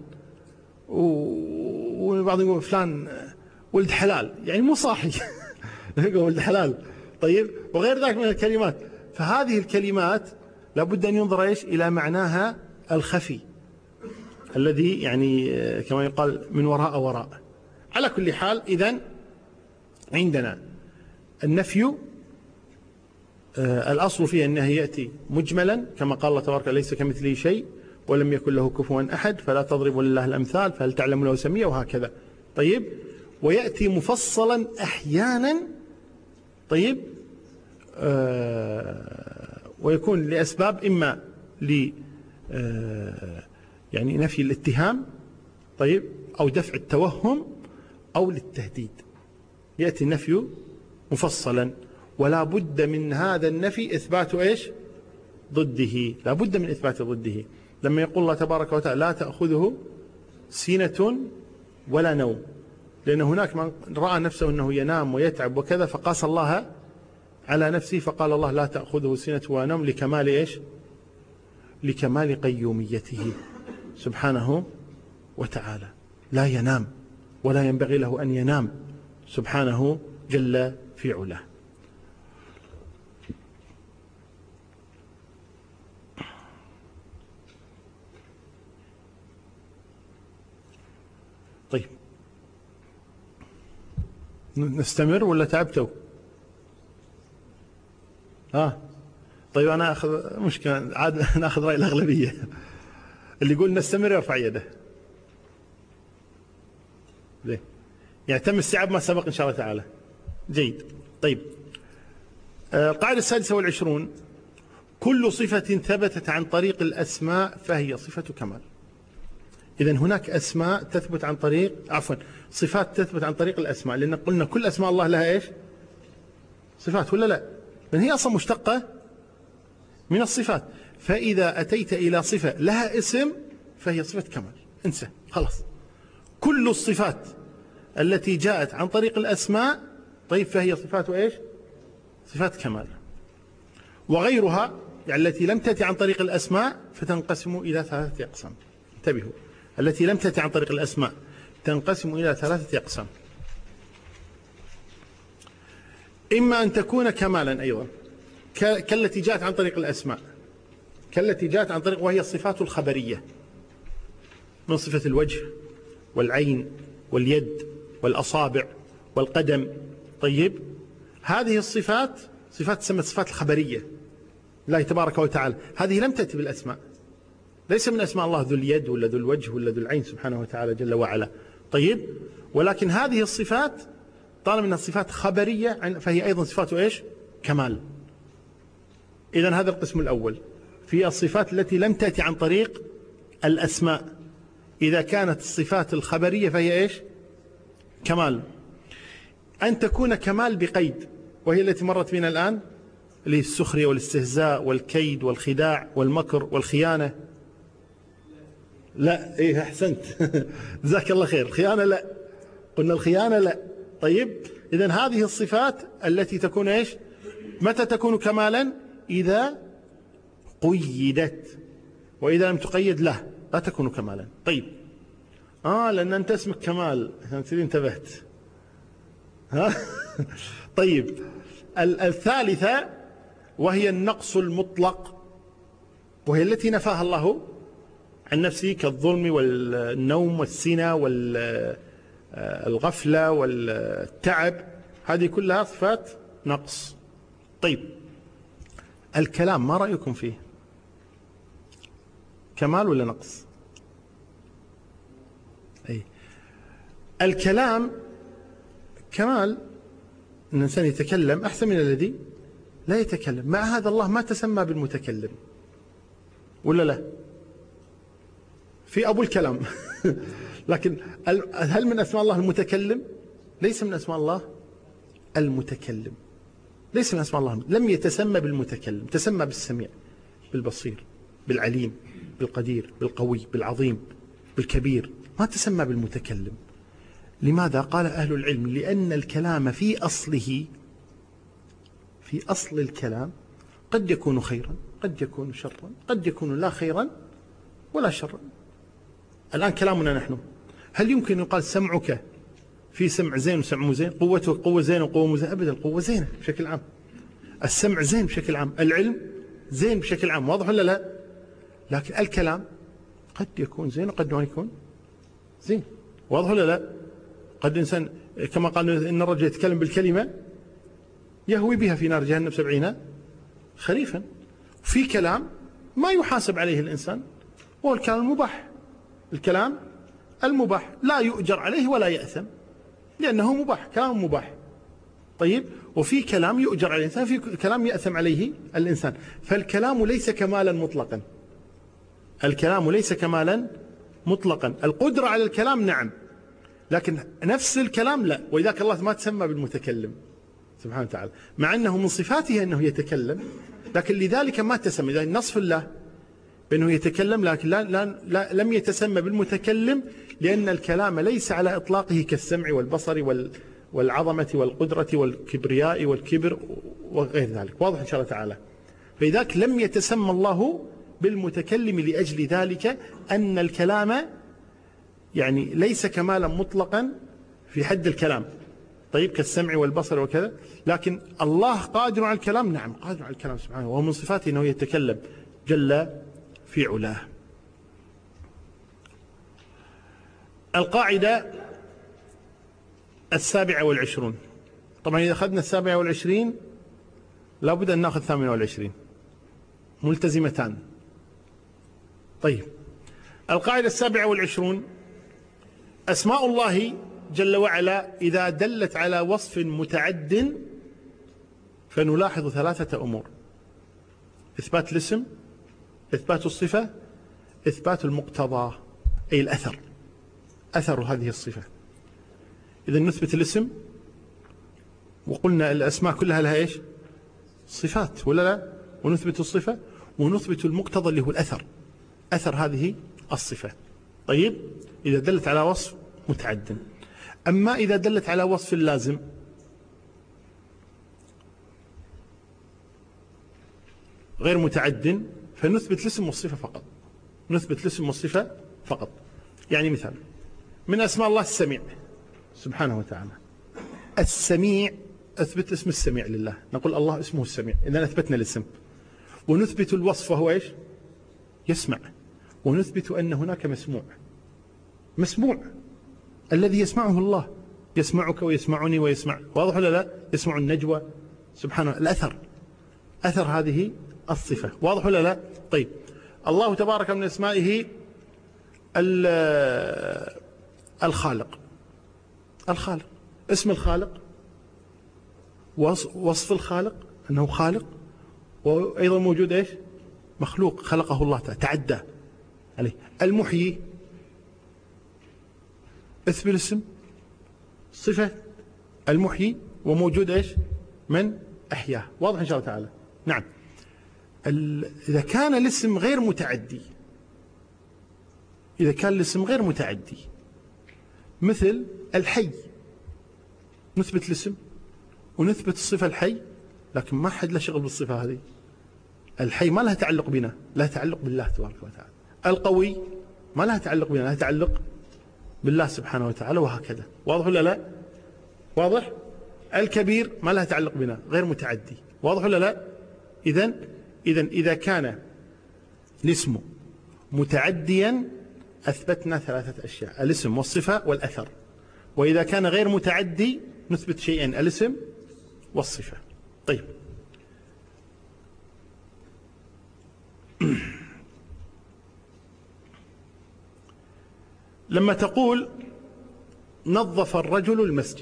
والبعض يقول فلان ولد حلال، يعني مو صاحي يقول ولد حلال. طيب، وغير ذلك من الكلمات. فهذه الكلمات لابد أن ينظر إيش إلى معناها الخفي الذي يعني كما يقال من وراء. على كل حال، إذن عندنا النفي الأصل فيه أنه يأتي مجملا كما قال الله تبارك ليس كمثله شيء ولم يكن له كفوا أحد فلا تضربوا لله الأمثال فهل تعلم له سميا، وهكذا. طيب، ويأتي مفصلا أحيانا. طيب، ويكون لأسباب إما يعني نفي الاتهام، طيب، أو دفع التوهم، أو للتهديد. يأتي النفي مفصلا، ولا بد من هذا النفي إثبات إيش؟ ضده، لا بد من إثبات ضده. لما يقول الله تبارك وتعالى لا تأخذه سنة ولا نوم، لأن هناك من رأى نفسه أنه ينام ويتعب وكذا فقاس الله على نفسه، فقال الله لا تأخذه سنة ولا نوم لكمال إيش؟ لكمال قيوميته سبحانه وتعالى، لا ينام ولا ينبغي له أن ينام سبحانه جل في علاه. طيب، نستمر ولا تعبتوا؟ طيب، أنا أخذ مشكلة عاد نأخذ رأي الأغلبية. اللي يقول نستمر يرفع يده. ليه؟ يعني تم استيعاب ما سبق إن شاء الله تعالى. جيد. طيب، القاعدة 26: كل صفة ثبتت عن طريق الأسماء فهي صفة كمال. إذن هناك أسماء تثبت عن طريق صفات تثبت عن طريق الأسماء، لأن قلنا كل أسماء الله لها إيش؟ صفات ولا لا؟ لأن هي أصلا مشتقة من الصفات. فإذا أتيت إلى صفة لها اسم فهي صفة كمال، انسى خلاص. كل الصفات التي جاءت عن طريق الأسماء طيب فهي صفات إيش؟ صفات كمال. وغيرها يعني التي لم تأتي عن طريق الأسماء فتنقسم إلى 3 أقسام. انتبهوا، التي لم تأتي عن طريق الأسماء تنقسم إلى 3 أقسام. إما أن تكون كمالا أيضا كالتي جاءت عن طريق الأسماء، كالتي جاءت عن طريق، وهي الصفات الخبرية من صفة الوجه والعين واليد والأصابع والقدم. طيب، هذه الصفات صفات تسمى الصفات الخبرية الله تبارك وتعالى، هذه لم تأتي بالأسماء، ليس من أسماء الله ذو اليد ولا ذو الوجه ولا ذو العين سبحانه وتعالى جل وعلا. طيب، ولكن هذه الصفات طالما أنها صفات خبرية فهي أيضا صفات إيش؟ كمال. إذن هذا القسم الأول في الصفات التي لم تأتي عن طريق الأسماء. إذا كانت الصفات الخبرية فهي إيش؟ كمال. أن تكون كمال بقيد، وهي التي مرت بنا الآن، اللي هي السخرية والاستهزاء والكيد والخداع والمكر والخيانة. لا، إيه، أحسنت جزاك الله خير. الخيانة لا، قلنا الخيانة لا. طيب، إذن هذه الصفات التي تكون إيش؟ متى تكون كمالا؟ إذا قيدت، وإذا لم تقيد لا تكون كمالا. طيب، لأن أنت اسمك كمال، انتبهت. طيب، الثالثة وهي النقص المطلق، وهي التي نفاها الله عن نفسه كالظلم والنوم والسنة والغفلة والتعب، هذه كلها صفات نقص. طيب، الكلام ما رأيكم فيه؟ كمال ولا نقص؟ أي، الكلام كمال، أن الإنسان يتكلم أحسن من الذي لا يتكلم. مع هذا الله ما تسمى بالمتكلم ولا لا؟ في أبو الكلام لكن هل من أسماء الله المتكلم؟ ليس من أسماء الله المتكلم، ليس من أسماء الله. لم يتسمى بالمتكلم، تسمى بالسميع بالبصير بالعليم بالقدير بالقوي بالعظيم بالكبير، ما تسمى بالمتكلم. لماذا؟ قال أهل العلم لأن الكلام في أصله، في أصل الكلام قد يكون خيرا، قد يكون شرا، قد يكون لا خيرا ولا شرا. الآن كلامنا نحن، هل يمكن يقال سمعك في سمع زين وسمع مو زين؟ قوته قوة زينة وقوة مو زينة؟ أبدا، القوة زينة بشكل عام، السمع زين بشكل عام، العلم زين بشكل عام، واضح ولا لا؟ لكن الكلام قد يكون زين وقد ما يكون زين، واضح ولا لا؟ قد إنسان كما قال إن الرجل يتكلم بالكلمة يهوي بها في نار جهنم 70 خريفا. في كلام ما يحاسب عليه الإنسان، وهو الكلام المباح، الكلام المباح لا يؤجر عليه ولا يأثم لأنه مباح، كلام مباح. طيب، وفي كلام يؤجر عليه الإنسان، في كلام يأثم عليه الإنسان. فالكلام ليس كمالا مطلقا، الكلام ليس كمالا مطلقا. القدرة على الكلام نعم، لكن نفس الكلام لا. ولذلك الله ما تسمى بالمتكلم سبحانه وتعالى، مع أنه من صفاته أنه يتكلم، لكن لذلك ما تسمى. إذا نصف الله بأنه يتكلم، لكن لم يتسمى بالمتكلم، لأن الكلام ليس على إطلاقه كالسمع والبصر والعظمة والقدرة والكبرياء والكبر وغير ذلك، واضح إن شاء الله تعالى. فلذلك لم يتسمى الله بالمتكلم لأجل ذلك أن الكلام يعني ليس كمالا مطلقا في حد الكلام، طيب، كالسمع والبصر وكذا. لكن الله قادر على الكلام، نعم قادر على الكلام سبحانه، وهو من صفاته أنه يتكلم جل في علاه. القاعدة 27، طبعا إذا أخذنا 27 لابد أن نأخذ 28، ملتزمتان. طيب، القاعدة 27: أسماء الله جل وعلا إذا دلت على وصف متعد فنلاحظ 3 أمور: إثبات الاسم، إثبات الصفة، إثبات المقتضى، أي الأثر، أثر هذه الصفة. إذا نثبت الاسم، وقلنا الأسماء كلها لها إيش؟ صفات ولا لا؟ ونثبت الصفة ونثبت المقتضى اللي هو الأثر، أثر هذه الصفة. طيب، إذا دلت على وصف متعد. أما إذا دلت على وصف لازم غير متعد فنثبت الاسم والصفة فقط، نثبت الاسم والصفة فقط. يعني مثال من أسماء الله السميع سبحانه وتعالى، السميع أثبت اسم السميع لله، نقول الله اسمه السميع، إذا أثبتنا الاسم. ونثبت الوصف وهو إيش؟ يسمع. ونثبت أن هناك مسموع، مسموع الذي يسمعه الله، يسمعك ويسمعني ويسمع، واضح ولا لا؟ يسمع النجوى سبحانه، الأثر، أثر هذه الصفة، واضح ولا لا؟ طيب، الله تبارك من اسمائه الخالق، الخالق، اسم الخالق، وصف الخالق أنه خالق، وأيضا موجود إيش؟ مخلوق خلقه الله تعالى تعدى عليه. المحيي، اثبت الاسم، صفة المحيي، وموجود إيش؟ من أحياه، واضح إن شاء الله تعالى. نعم، إذا كان الاسم غير متعدي، إذا كان الاسم غير متعدي مثل الحي، نثبت الاسم ونثبت الصفة الحي، لكن ما حد له شغل بالصفة هذه. الحي ما لها تعلق بنا، لها تعلق بالله تبارك وتعالى. القوي ما لها تعلق بنا، لها تعلق بالله سبحانه وتعالى، وهكذا، واضح ولا لا؟ واضح. الكبير ما لها تعلق بنا، غير متعدي، واضح ولا لا؟ إذا كان الاسم متعديا أثبتنا 3 أشياء: الاسم والصفة والأثر. وإذا كان غير متعدي نثبت شيئين: الاسم والصفة. طيب، لما تقول نظف الرجل المسجد،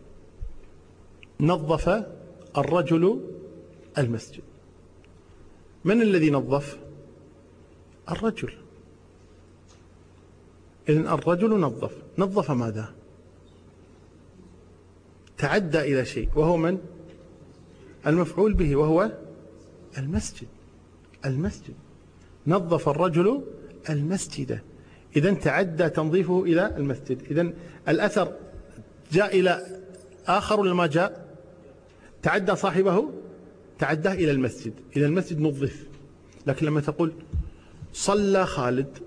نظف الرجل المسجد، من الذي نظف؟ الرجل. إذن الرجل نظف، نظف ماذا؟ تعدى إلى شيء، وهو من؟ المفعول به، وهو المسجد، المسجد. نظف الرجل المسجد، إذن تعدى تنظيفه إلى المسجد. إذن الأثر جاء إلى آخر ولا ما جاء؟ تعدى صاحبه تعداه إلى المسجد، إلى المسجد نظف. لكن لما تقول صلى خالد،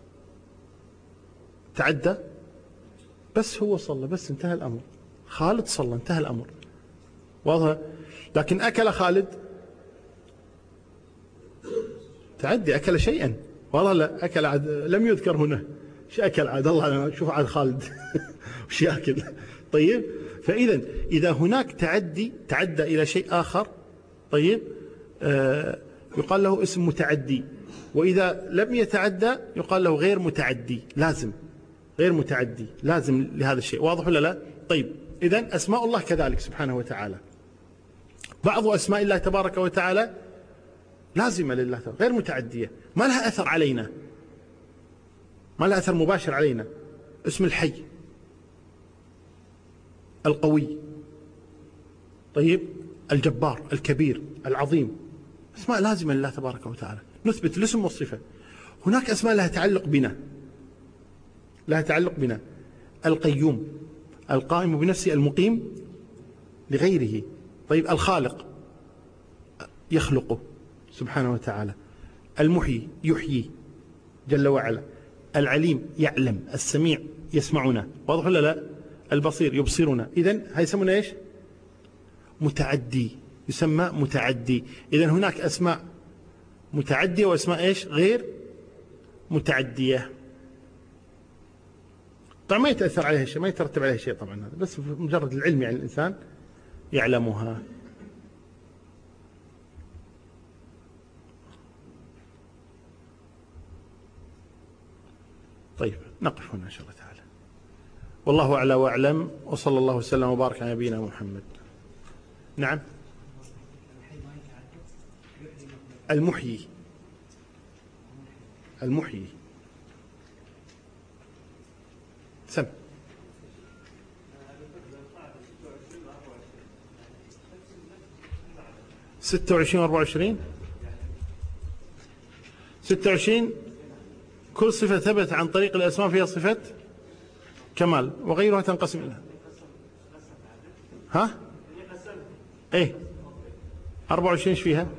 تعدى، بس هو صلى بس انتهى الأمر، خالد صلى انتهى الأمر، واضح. لكن أكل خالد تعدي، أكل شيئا، واضح. لا أكل عاد لم يذكر هنا، ايش أكل عاد الله أنا شوف عاد خالد وش يأكل. طيب، فإذا إذا هناك تعدى إلى شيء آخر، طيب، يقال له اسم متعدي. وإذا لم يتعدى يقال له غير متعدي، لازم غير متعدي، لازم لهذا الشيء، واضح ولا لا؟ طيب، إذن أسماء الله كذلك سبحانه وتعالى، بعض أسماء الله تبارك وتعالى لازمة لله تعالى، غير متعدية، ما لها أثر علينا، ما لها أثر مباشر علينا. اسم الحي، القوي، طيب، الجبار، الكبير، العظيم، أسماء لازمة لله تبارك وتعالى، نثبت الاسم والصفة. هناك أسماء لها تعلق بنا، لها تعلق بنا، القيوم، القائم بنفسه، المقيم لغيره، طيب، الخالق يخلقه سبحانه وتعالى، المحيي يحيي جل وعلا، العليم يعلم، السميع يسمعنا، واضح ولا لا؟ البصير يبصرنا. إذن هاي يسمونه ايش؟ متعدي، يسمى متعدي. إذن هناك أسماء متعدية وأسماء ايش؟ غير متعدية. طبعا ما يتأثر عليها شيء، ما يترتب عليها شيء طبعا، هذا بس مجرد العلم، يعني الإنسان يعلمها. طيب، نقف هنا إن شاء الله تعالى، والله أعلى وأعلم، وصلى الله وسلم وبارك على نبينا محمد. نعم، المحيي، المحيي سم. ستة وعشرين وأربعة وعشرين، 26 كل صفة ثبت عن طريق الأسماء فيها صفة كمال، وغيرها تنقسم إلى ها؟ إيه 24 ايش فيها؟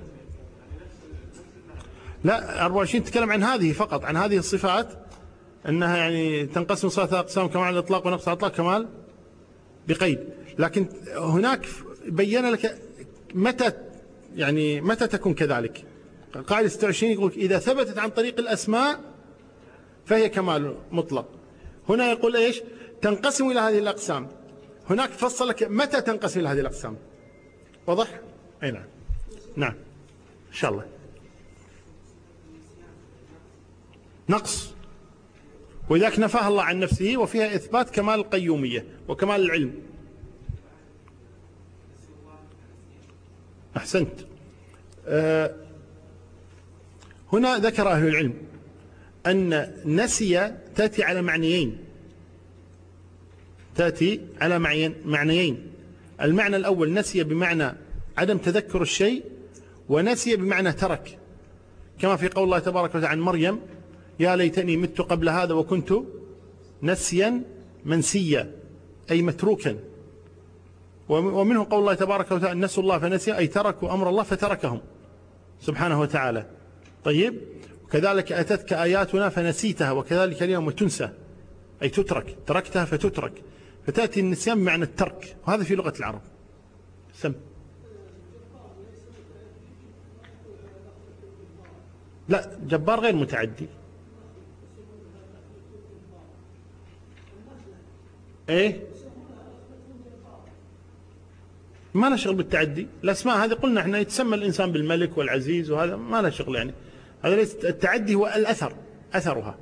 لا 24 تتكلم عن هذه فقط، عن هذه الصفات، أنها يعني تنقسم صفات أقسام: كمال الإطلاق ونقص الإطلاق، كمال بقيد. لكن هناك بين لك متى، يعني متى تكون كذلك. قاعدة 26 يقول إذا ثبتت عن طريق الأسماء فهي كمال مطلق. هنا يقول إيش؟ تنقسم إلى هذه الأقسام. هناك فصل لك متى تنقسم إلى هذه الأقسام، واضح؟ أي نعم، نعم إن شاء الله. نقص، وذاك نفاها الله عن نفسه، وفيها إثبات كمال القيومية وكمال العلم. أحسنت. هنا ذكر أهل العلم أن نسي تأتي على معنيين، تأتي على معنيين. المعنى الأول نسي بمعنى عدم تذكر الشيء، ونسي بمعنى ترك، كما في قول الله تبارك وتعالى عن مريم: يا ليتني مت قبل هذا وكنت نسيا منسيا، أي متروكا. ومنه قول الله تبارك وتعالى: نسوا الله فنسي، أي تركوا أمر الله فتركهم سبحانه وتعالى. طيب، وكذلك أتتك آياتنا فنسيتها وكذلك اليوم تنسى، أي تترك، تركتها فتترك. فتأتي النسيان بمعنى الترك، وهذا في لغة العرب. سم. لا، جبار غير متعدي. ايه، ما له شغل بالتعدي. الاسماء هذه قلنا احنا يتسمى الانسان بالملك والعزيز، وهذا ما له شغل، يعني هذا ليس التعدي، هو الاثر، اثرها.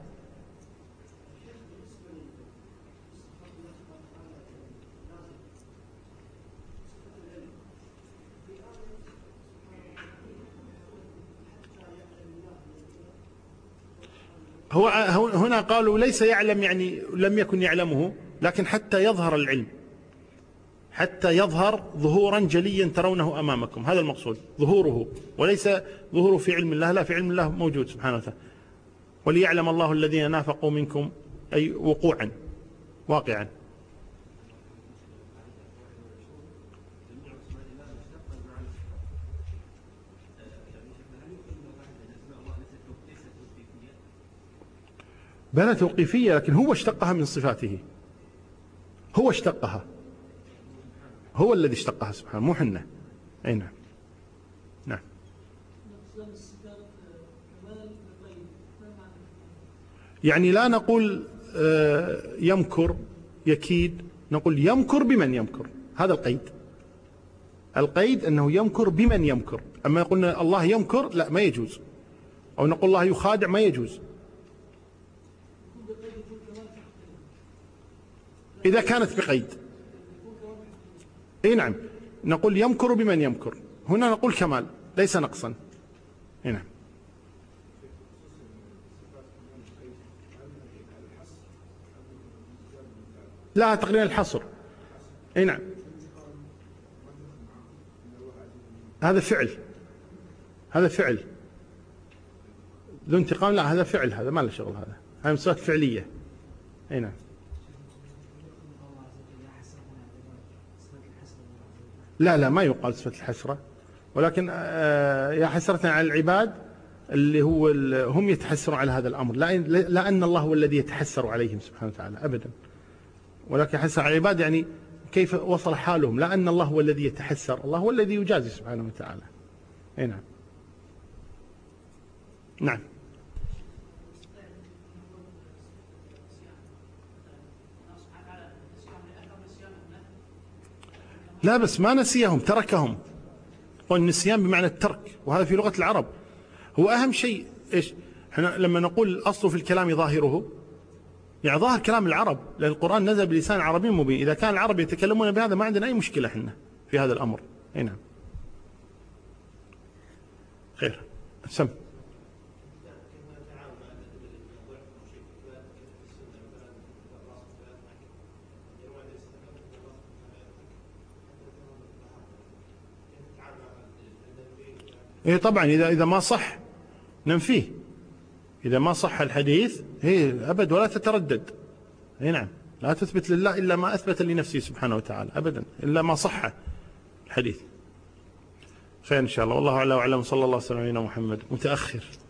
هو هنا قالوا ليس يعلم، يعني لم يكن يعلمه، لكن حتى يظهر العلم، حتى يظهر ظهورا جليا ترونه أمامكم، هذا المقصود، ظهوره، وليس ظهوره في علم الله، لا، في علم الله موجود سبحانه وتعالى. وليعلم الله الذين نافقوا منكم، أي وقوعا، واقعا. بلى توقيفية، لكن هو اشتقها من صفاته، هو اشتقها، هو الذي اشتقها سبحانه، مو حنا. أي نعم. نعم. يعني لا نقول يمكر يكيد، نقول يمكر بمن يمكر، هذا القيد. القيد أنه يمكر بمن يمكر. أما قلنا الله يمكر لا، ما يجوز. أو نقول الله يخادع، ما يجوز. إذا كانت بقيد. اي نعم، نقول يمكر بمن يمكر، هنا نقول كمال ليس نقصا. اي نعم. لا، تقريبا الحصر. اي نعم، هذا فعل، هذا فعل ذو انتقام. لا، هذا فعل، هذا ما له شغل، هذا صفات فعلية. اي نعم. لا لا، ما يقال صفة الحسرة، ولكن يا حسرة على العباد، اللي هو هم يتحسرون على هذا الأمر، لا أن الله هو الذي يتحسر عليهم سبحانه وتعالى أبدا، ولكن حسر على العباد يعني كيف وصل حالهم، لا أن الله هو الذي يتحسر، الله هو الذي يجازي سبحانه وتعالى. أي نعم. نعم. لا، بس ما نسيهم، تركهم. والنسيان بمعنى الترك، وهذا في لغة العرب هو أهم شيء. إيش احنا لما نقول الأصل في الكلام ظاهره، يعني ظاهر كلام العرب، لأن القرآن نزل بلسان عربي مبين. إذا كان العرب يتكلمون بهذا ما عندنا أي مشكلة احنا في هذا الأمر. أي نعم. خير. سم. إيه طبعا، إذا ما صح ننفيه، إذا ما صح الحديث هي أبد ولا تتردد. أي نعم، لا تثبت لله إلا ما أثبت لنفسه سبحانه وتعالى أبدا، إلا ما صح الحديث. خير إن شاء الله، والله أعلم، وصلى الله وسلم على محمد. متأخر.